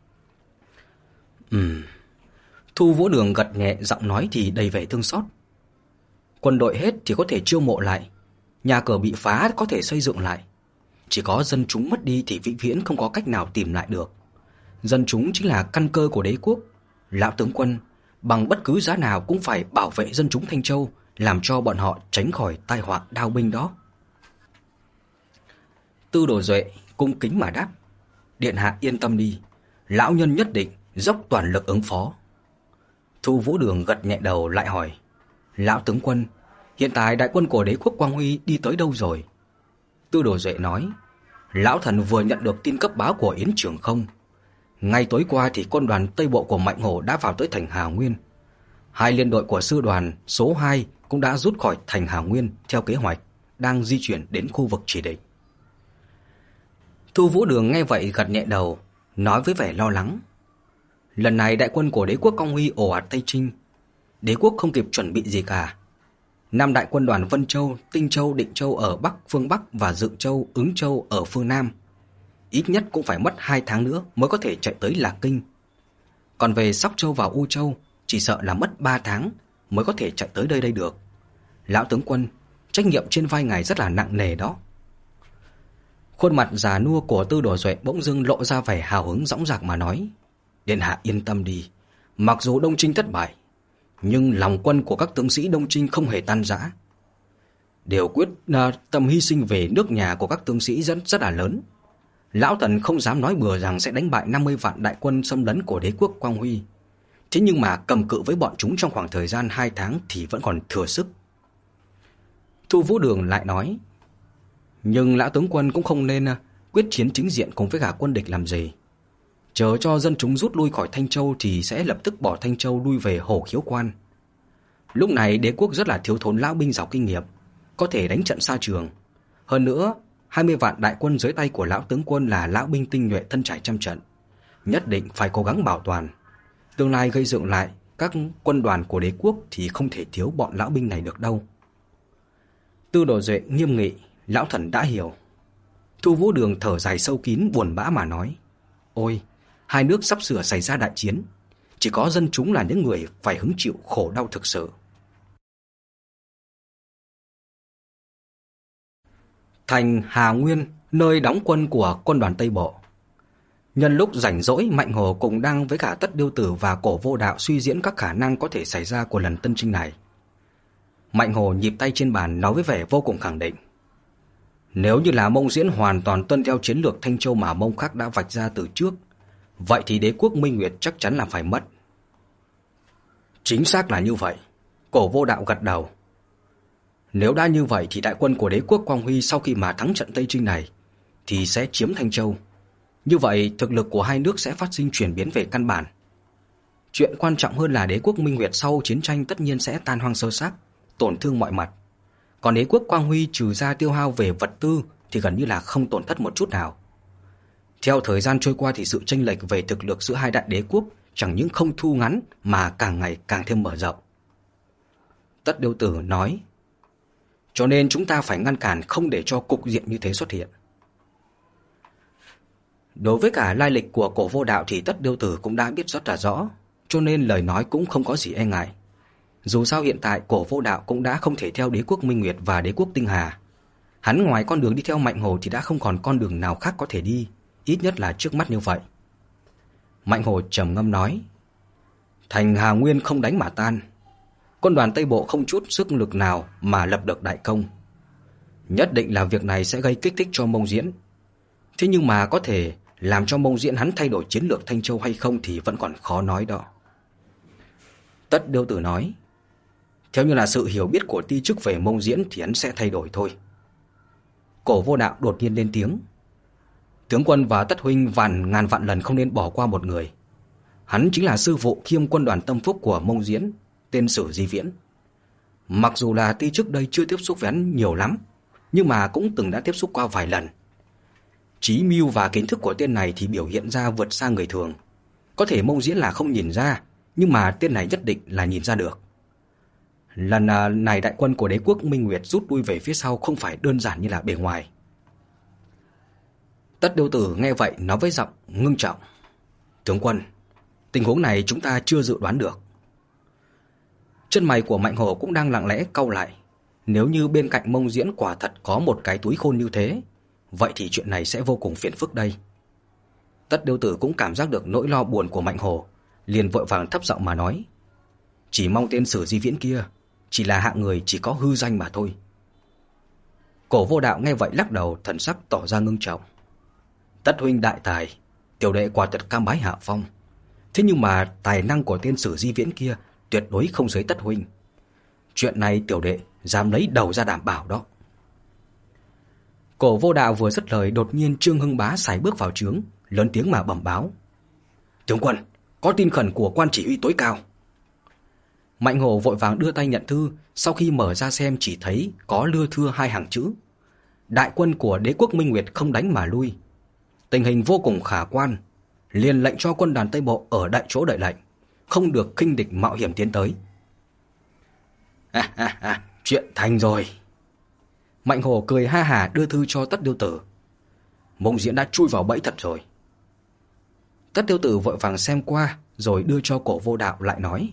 Ừm. Thu Vũ Đường gật nhẹ, giọng nói thì đầy vẻ thương xót. Quân đội hết thì có thể chiêu mộ lại, nhà cửa bị phá có thể xây dựng lại. Chỉ có dân chúng mất đi thì vĩnh viễn không có cách nào tìm lại được. Dân chúng chính là căn cơ của đế quốc. Lão tướng quân, bằng bất cứ giá nào cũng phải bảo vệ dân chúng Thanh Châu, làm cho bọn họ tránh khỏi tai họa đao binh đó. Tư Đồ Duệ cung kính mà đáp. Điện hạ yên tâm đi, lão nhân nhất định dốc toàn lực ứng phó. Thu Vũ Đường gật nhẹ đầu lại hỏi. Lão tướng quân, hiện tại đại quân của đế quốc Quang Huy đi tới đâu rồi? Tư Đồ Duệ nói. Lão thần vừa nhận được tin cấp báo của Yến Trường Không. Ngay tối qua thì quân đoàn Tây Bộ của Mạnh Hổ đã vào tới thành Hà Nguyên. Hai liên đội của sư đoàn số hai cũng đã rút khỏi thành Hà Nguyên theo kế hoạch, đang di chuyển đến khu vực chỉ định. Thu Vũ Đường nghe vậy gật nhẹ đầu, nói với vẻ lo lắng. Lần này đại quân của đế quốc Quang Huy ồ ạt Tây Trinh. Đế quốc không kịp chuẩn bị gì cả. Năm đại quân đoàn Vân Châu, Tinh Châu, Định Châu ở Bắc, phương Bắc và Dự Châu, Ứng Châu ở phương Nam. Ít nhất cũng phải mất hai tháng nữa mới có thể chạy tới Lạc Kinh. Còn về Sóc Châu và U Châu, chỉ sợ là mất ba tháng mới có thể chạy tới đây đây được. Lão tướng quân, trách nhiệm trên vai ngài rất là nặng nề đó. Khuôn mặt già nua của Tư Đồ Duệ bỗng dưng lộ ra vẻ hào hứng dõng dạc mà nói. Điện hạ yên tâm đi, mặc dù Đông Trinh thất bại, nhưng lòng quân của các tướng sĩ Đông Trinh không hề tan rã. Điều quyết uh, tâm hy sinh về nước nhà của các tướng sĩ rất rất là lớn. Lão thần không dám nói bừa rằng sẽ đánh bại năm mươi vạn đại quân xâm lấn của đế quốc Quang Huy. Thế nhưng mà cầm cự với bọn chúng trong khoảng thời gian hai tháng thì vẫn còn thừa sức. Thu Vũ Đường lại nói. Nhưng lão tướng quân cũng không nên uh, quyết chiến chính diện cùng với cả quân địch làm gì. Chờ cho dân chúng rút lui khỏi Thanh Châu thì sẽ lập tức bỏ Thanh Châu lui về Hồ Khiếu Quan. Lúc này đế quốc rất là thiếu thốn lão binh giàu kinh nghiệm, có thể đánh trận xa trường. Hơn nữa, hai mươi vạn đại quân dưới tay của lão tướng quân là lão binh tinh nhuệ thân trải trăm trận. Nhất định phải cố gắng bảo toàn. Tương lai gây dựng lại các quân đoàn của đế quốc thì không thể thiếu bọn lão binh này được đâu. Tư Đồ Duệ nghiêm nghị, lão thần đã hiểu. Thu Vũ Đường thở dài sâu kín buồn bã mà nói. Ôi, hai nước sắp sửa xảy ra đại chiến, chỉ có dân chúng là những người phải hứng chịu khổ đau thực sự. Thành Hà Nguyên, nơi đóng quân của quân đoàn Tây Bộ. Nhân lúc rảnh rỗi, Mạnh Hổ cùng đang với cả Tất Điêu Tử và Cổ Vô Đạo suy diễn các khả năng có thể xảy ra của lần tân trinh này. Mạnh Hổ nhịp tay trên bàn nói với vẻ vô cùng khẳng định. Nếu như là Mông Diễn hoàn toàn tuân theo chiến lược Thanh Châu mà Mông Khắc đã vạch ra từ trước, vậy thì đế quốc Minh Nguyệt chắc chắn là phải mất. Chính xác là như vậy. Cổ Vô Đạo gật đầu. Nếu đã như vậy thì đại quân của đế quốc Quang Huy sau khi mà thắng trận Tây Trinh này thì sẽ chiếm Thanh Châu. Như vậy thực lực của hai nước sẽ phát sinh chuyển biến về căn bản. Chuyện quan trọng hơn là đế quốc Minh Nguyệt sau chiến tranh tất nhiên sẽ tan hoang sơ xác, tổn thương mọi mặt. Còn đế quốc Quang Huy trừ ra tiêu hao về vật tư thì gần như là không tổn thất một chút nào. Theo thời gian trôi qua thì sự chênh lệch về thực lực giữa hai đại đế quốc chẳng những không thu ngắn mà càng ngày càng thêm mở rộng. Tất Điêu Tử nói. Cho nên chúng ta phải ngăn cản không để cho cục diện như thế xuất hiện. Đối với cả lai lịch của Cổ Vô Đạo thì Tất Điêu Tử cũng đã biết rất là rõ, cho nên lời nói cũng không có gì e ngại. Dù sao hiện tại Cổ Vô Đạo cũng đã không thể theo đế quốc Minh Nguyệt và đế quốc Tinh Hà. Hắn ngoài con đường đi theo Mạnh Hổ thì đã không còn con đường nào khác có thể đi, ít nhất là trước mắt như vậy. Mạnh Hổ trầm ngâm nói. Thành Hà Nguyên không đánh mà tan. Quân đoàn Tây Bộ không chút sức lực nào mà lập được đại công. Nhất định là việc này sẽ gây kích thích cho Mông Diễn. Thế nhưng mà có thể làm cho Mông Diễn hắn thay đổi chiến lược Thanh Châu hay không thì vẫn còn khó nói đó. Tất Điêu Tử nói. Theo như là sự hiểu biết của ti chức về Mông Diễn thì hắn sẽ thay đổi thôi. Cổ Vô Đạo đột nhiên lên tiếng. Tướng quân và Tất huynh vạn ngàn vạn lần không nên bỏ qua một người. Hắn chính là sư phụ kiêm quân đoàn tâm phúc của Mông Diễn, tên Sử Di Viễn. Mặc dù là tuy trước đây chưa tiếp xúc với hắn nhiều lắm, nhưng mà cũng từng đã tiếp xúc qua vài lần. Trí mưu và kiến thức của tên này thì biểu hiện ra vượt xa người thường. Có thể Mông Diễn là không nhìn ra, nhưng mà tên này nhất định là nhìn ra được. Lần này đại quân của đế quốc Minh Nguyệt rút lui về phía sau không phải đơn giản như là bề ngoài. Tất Điêu Tử nghe vậy nói với giọng ngưng trọng: "Tướng quân, tình huống này chúng ta chưa dự đoán được." Chân mày của Mạnh Hổ cũng đang lặng lẽ cau lại. Nếu như bên cạnh Mông Diễn quả thật có một cái túi khôn như thế, vậy thì chuyện này sẽ vô cùng phiền phức đây. Tất Điêu Tử cũng cảm giác được nỗi lo buồn của Mạnh Hổ, liền vội vàng thấp giọng mà nói: "Chỉ mong tên Sử Di Viễn kia chỉ là hạng người chỉ có hư danh mà thôi." Cổ Vô Đạo nghe vậy lắc đầu, thần sắc tỏ ra ngưng trọng: "Tất huynh đại tài, tiểu đệ quả thật cam bái hạ phong. Thế nhưng mà tài năng của tên Sử Di Viễn kia tuyệt đối không dưới Tất huynh. Chuyện này tiểu đệ dám lấy đầu ra đảm bảo đó." Cổ Vô Đạo vừa dứt lời, đột nhiên Trương Hưng Bá sải bước vào trướng, lớn tiếng mà bẩm báo: "Tướng quân, có tin khẩn của quan chỉ huy tối cao." Mạnh Hổ vội vàng đưa tay nhận thư, sau khi mở ra xem chỉ thấy có lưa thưa hai hàng chữ: "Đại quân của đế quốc Minh Nguyệt không đánh mà lui. Tình hình vô cùng khả quan, liền lệnh cho quân đoàn Tây Bộ ở đại chỗ đợi lệnh, không được khinh địch mạo hiểm tiến tới." À, à, à, chuyện thành rồi. Mạnh Hổ cười ha hả đưa thư cho Tất Điêu Tử. Mông Diễn đã chui vào bẫy thật rồi. Tất Điêu Tử vội vàng xem qua rồi đưa cho Cổ Vô Đạo lại nói: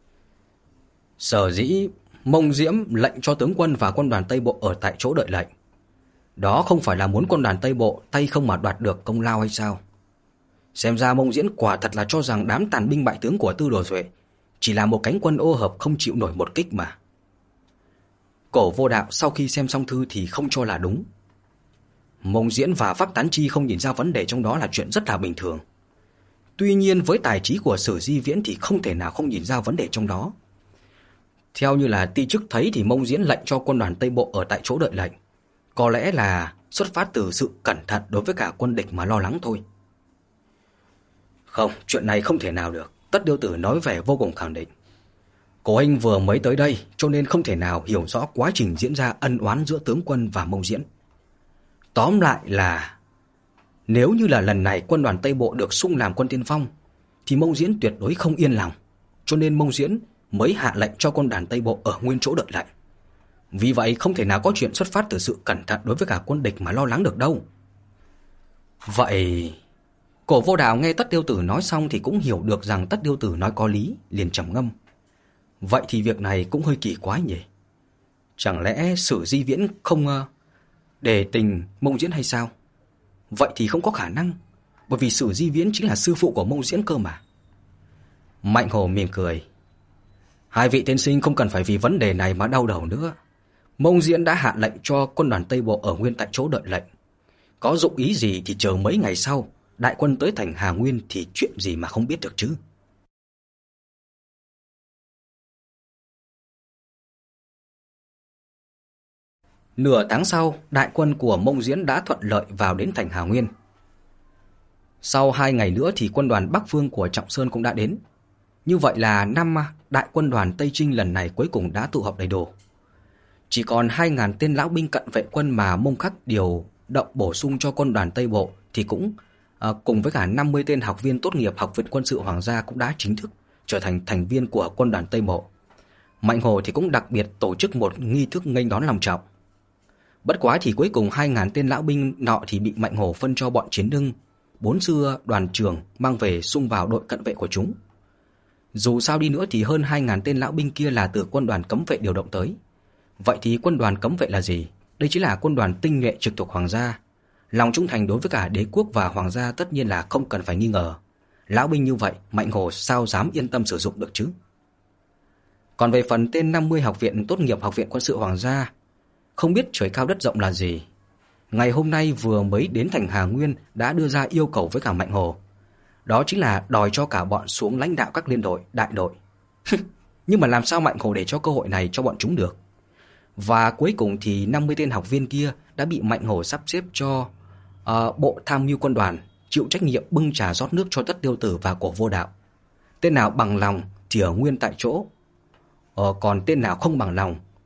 "Sở dĩ Mông Diễm lệnh cho tướng quân và quân đoàn Tây Bộ ở tại chỗ đợi lệnh, đó không phải là muốn quân đoàn Tây Bộ tay không mà đoạt được công lao hay sao? Xem ra Mông Diễn quả thật là cho rằng đám tàn binh bại tướng của Tư Đồ Duệ chỉ là một cánh quân ô hợp không chịu nổi một kích mà." Cổ Vô Đạo sau khi xem xong thư thì không cho là đúng. Mông Diễn và Pháp Tán Chi không nhìn ra vấn đề trong đó là chuyện rất là bình thường. Tuy nhiên với tài trí của Sử Di Viễn thì không thể nào không nhìn ra vấn đề trong đó. Theo như là ti chức thấy thì Mông Diễn lệnh cho quân đoàn Tây Bộ ở tại chỗ đợi lệnh, có lẽ là xuất phát từ sự cẩn thận đối với cả quân địch mà lo lắng thôi. Không, chuyện này không thể nào được, Tất Điêu Tử nói vẻ vô cùng khẳng định. Cổ huynh vừa mới tới đây cho nên không thể nào hiểu rõ quá trình diễn ra ân oán giữa tướng quân và Mông Diễn. Tóm lại là nếu như là lần này quân đoàn Tây Bộ được xung làm quân tiên phong thì Mông Diễn tuyệt đối không yên lòng, cho nên Mông Diễn mới hạ lệnh cho quân đoàn Tây Bộ ở nguyên chỗ đợi lệnh. Vì vậy không thể nào có chuyện xuất phát từ sự cẩn thận đối với cả quân địch mà lo lắng được đâu. Vậy... Cổ Vô Đạo nghe Tất Điêu Tử nói xong thì cũng hiểu được rằng Tất Điêu Tử nói có lý, liền trầm ngâm. Vậy thì việc này cũng hơi kỳ quái nhỉ? Chẳng lẽ Sử Di Viễn không uh, để tình Mông Diễn hay sao? Vậy thì không có khả năng, bởi vì Sử Di Viễn chính là sư phụ của Mông Diễn cơ mà. Mạnh Hổ mỉm cười. Hai vị tiên sinh không cần phải vì vấn đề này mà đau đầu nữa. Mông Diễn đã hạ lệnh cho quân đoàn Tây Bộ ở nguyên tại chỗ đợi lệnh. Có dụng ý gì thì chờ mấy ngày sau đại quân tới thành Hà Nguyên thì chuyện gì mà không biết được chứ. Nửa tháng sau, đại quân của Mông Diễn đã thuận lợi vào đến thành Hà Nguyên. Sau hai ngày nữa thì quân đoàn Bắc Phương của Trọng Sơn cũng đã đến. Như vậy là năm đại quân đoàn Tây Trinh lần này cuối cùng đã tụ họp đầy đủ. Chỉ còn hai nghìn tên lão binh cận vệ quân mà Mông Khắc điều động bổ sung cho quân đoàn Tây Bộ thì cũng à, cùng với cả năm mươi tên học viên tốt nghiệp Học viện Quân sự Hoàng gia cũng đã chính thức trở thành thành viên của quân đoàn Tây Bộ. Mạnh Hổ thì cũng đặc biệt tổ chức một nghi thức nghênh đón long trọng. Bất quá thì cuối cùng hai nghìn tên lão binh nọ thì bị Mạnh Hổ phân cho bọn Chiến Đưng, bốn sư đoàn trưởng mang về xung vào đội cận vệ của chúng. Dù sao đi nữa thì hơn hai nghìn tên lão binh kia là từ quân đoàn cấm vệ điều động tới. Vậy thì quân đoàn cấm vệ là gì? Đây chính là quân đoàn tinh nhuệ trực thuộc Hoàng gia. Lòng trung thành đối với cả đế quốc và Hoàng gia tất nhiên là không cần phải nghi ngờ. Lão binh như vậy, Mạnh Hổ sao dám yên tâm sử dụng được chứ? Còn về phần tên năm mươi học viện tốt nghiệp Học viện Quân sự Hoàng gia, không biết trời cao đất rộng là gì. Ngày hôm nay vừa mới đến thành Hà Nguyên đã đưa ra yêu cầu với cả Mạnh Hổ. Đó chính là đòi cho cả bọn xuống lãnh đạo các liên đội, đại đội. Nhưng mà làm sao Mạnh Hổ để cho cơ hội này cho bọn chúng được? Và cuối cùng thì năm mươi tên học viên kia đã bị Mạnh Hổ sắp xếp cho uh, bộ tham mưu quân đoàn, chịu trách nhiệm bưng trà rót nước cho Tất Điêu Tử và Cổ Vô Đạo. Tên nào bằng lòng thì ở nguyên tại chỗ, uh, còn tên nào không bằng lòng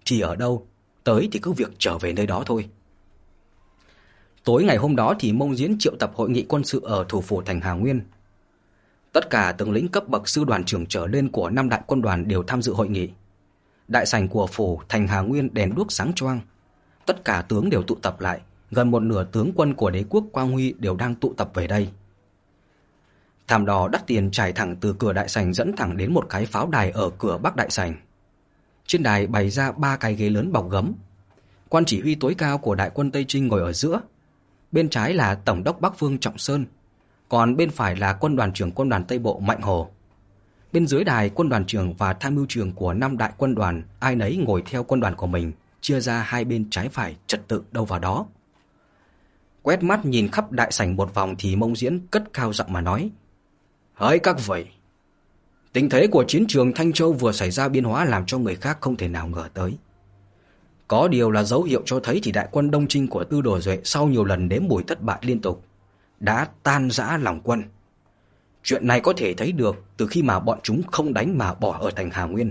thì ở đâu, tới thì cứ việc trở về nơi đó thôi. Tối ngày hôm đó thì Mông Diễn triệu tập hội nghị quân sự ở thủ phủ thành Hà Nguyên. Tất cả tướng lĩnh cấp bậc sư đoàn trưởng trở lên của năm đại quân đoàn đều tham dự hội nghị. Đại sảnh của phủ thành Hà Nguyên đèn đuốc sáng choang. Tất cả tướng đều tụ tập lại, gần một nửa tướng quân của đế quốc Quang Huy đều đang tụ tập về đây. Thảm đỏ đắt tiền trải thẳng từ cửa đại sảnh dẫn thẳng đến một cái pháo đài ở cửa bắc đại sảnh. Trên đài bày ra ba cái ghế lớn bọc gấm. Quan chỉ huy tối cao của đại quân Tây Trinh ngồi ở giữa. Bên trái là tổng đốc Bắc Phương Trọng Sơn, còn bên phải là quân đoàn trưởng quân đoàn Tây Bộ Mạnh Hồ. Bên dưới đài, quân đoàn trưởng và tham mưu trưởng của năm đại quân đoàn ai nấy ngồi theo quân đoàn của mình, chia ra hai bên trái phải, trật tự đâu vào đó. Quét mắt nhìn khắp đại sảnh một vòng thì Mông Diễn cất cao giọng mà nói: "Hỡi các vị, tình thế của chiến trường Thanh Châu vừa xảy ra biến hóa làm cho người khác không thể nào ngờ tới. Có điều là dấu hiệu cho thấy thì đại quân Đông Trinh của Tư Đồ Duệ sau nhiều lần nếm mùi thất bại liên tục đã tan rã lòng quân. Chuyện này có thể thấy được từ khi mà bọn chúng không đánh mà bỏ ở thành Hà Nguyên."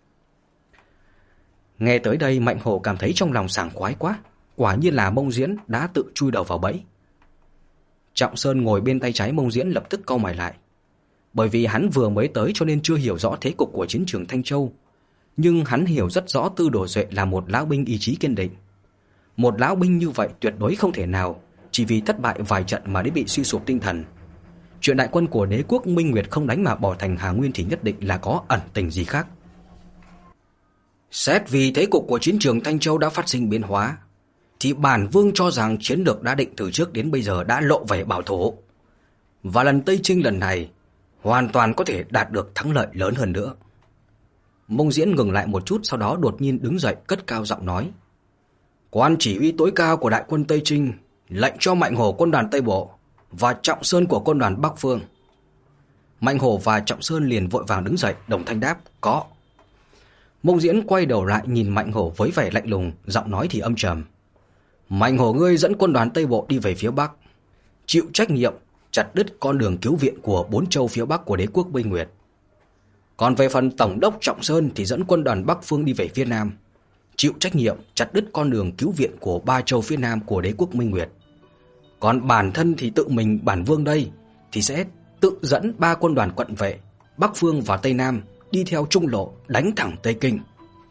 Nghe tới đây, Mạnh Hổ cảm thấy trong lòng sảng khoái quá, quả nhiên là Mông Diễn đã tự chui đầu vào bẫy. Trọng Sơn ngồi bên tay trái Mông Diễn lập tức cau mày lại. Bởi vì hắn vừa mới tới cho nên chưa hiểu rõ thế cục của chiến trường Thanh Châu, nhưng hắn hiểu rất rõ Tư Đồ Duệ là một lão binh ý chí kiên định. Một lão binh như vậy tuyệt đối không thể nào chỉ vì thất bại vài trận mà đến bị suy sụp tinh thần. Chuyện đại quân của đế quốc Minh Nguyệt không đánh mà bỏ thành Hà Nguyên thì nhất định là có ẩn tình gì khác. Xét vì thế cục của chiến trường Thanh Châu đã phát sinh biến hóa, thì bản vương cho rằng chiến lược đã định từ trước đến bây giờ đã lộ vẻ bảo thủ. Và lần Tây Trinh lần này hoàn toàn có thể đạt được thắng lợi lớn hơn nữa. Mông Diễn ngừng lại một chút, sau đó đột nhiên đứng dậy cất cao giọng nói: "Quan chỉ huy tối cao của đại quân Tây Trinh lệnh cho Mạnh Hổ quân đoàn Tây Bộ và Trọng Sơn của quân đoàn Bắc Phương." Mạnh Hổ và Trọng Sơn liền vội vàng đứng dậy đồng thanh đáp: "Có." Mông Diễn quay đầu lại nhìn Mạnh Hổ với vẻ lạnh lùng, giọng nói thì âm trầm: "Mạnh Hổ ngươi dẫn quân đoàn Tây Bộ đi về phía Bắc, chịu trách nhiệm chặt đứt con đường cứu viện của bốn châu phía Bắc của đế quốc Minh Nguyệt. Còn về phần tổng đốc Trọng Sơn thì dẫn quân đoàn Bắc Phương đi về phía Nam, chịu trách nhiệm chặt đứt con đường cứu viện của ba châu phía Nam của đế quốc Minh Nguyệt. Còn bản thân thì tự mình bản vương đây thì sẽ tự dẫn ba quân đoàn cận vệ Bắc Phương và Tây Nam đi theo trung lộ đánh thẳng Tây Kinh."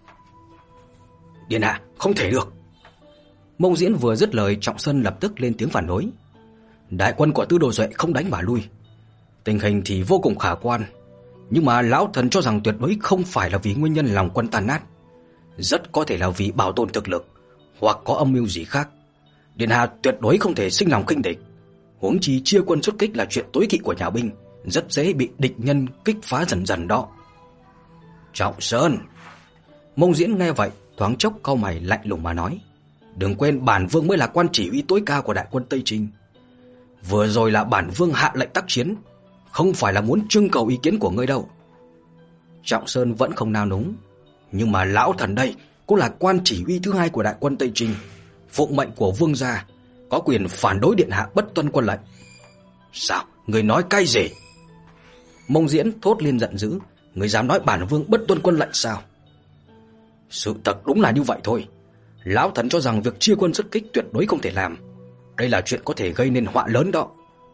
"Điện hạ, không thể được." Mông Diễn vừa dứt lời, Trọng Sơn lập tức lên tiếng phản đối: "Đại quân của Tư Đồ Duệ không đánh mà lui, tình hình thì vô cùng khả quan, nhưng mà lão thần cho rằng tuyệt đối không phải là vì nguyên nhân lòng quân tan nát, rất có thể là vì bảo tồn thực lực hoặc có âm mưu gì khác. Điện hạ tuyệt đối không thể sinh lòng khinh địch, huống chi chia quân xuất kích là chuyện tối kỵ của nhà binh, rất dễ bị địch nhân kích phá dần dần đó." "Trọng Sơn." Mông Diễn nghe vậy thoáng chốc cau mày lạnh lùng mà nói: "Đừng quên bản vương mới là quan chỉ huy tối cao của đại quân Tây Trinh. Vừa rồi là bản vương hạ lệnh tác chiến, không phải là muốn trưng cầu ý kiến của ngươi đâu." Trọng Sơn vẫn không nao núng: "Nhưng mà lão thần đây cũng là quan chỉ huy thứ hai của đại quân Tây Trinh, phụng mệnh của vương gia, có quyền phản đối điện hạ bất tuân quân lệnh." "Sao? Ngươi nói cái gì?" Mông Diễn thốt lên giận dữ: "Ngươi dám nói bản vương bất tuân quân lệnh sao?" "Sự thật đúng là như vậy thôi. Lão thần cho rằng việc chia quân xuất kích tuyệt đối không thể làm. Đây là chuyện có thể gây nên họa lớn đó."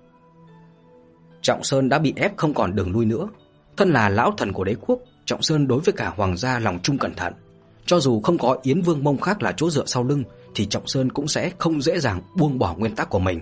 Trọng Sơn đã bị ép không còn đường lui nữa. Thân là lão thần của đế quốc, Trọng Sơn đối với cả hoàng gia lòng trung cẩn thận. Cho dù không có Yến Vương Mông Khác là chỗ dựa sau lưng thì Trọng Sơn cũng sẽ không dễ dàng buông bỏ nguyên tắc của mình.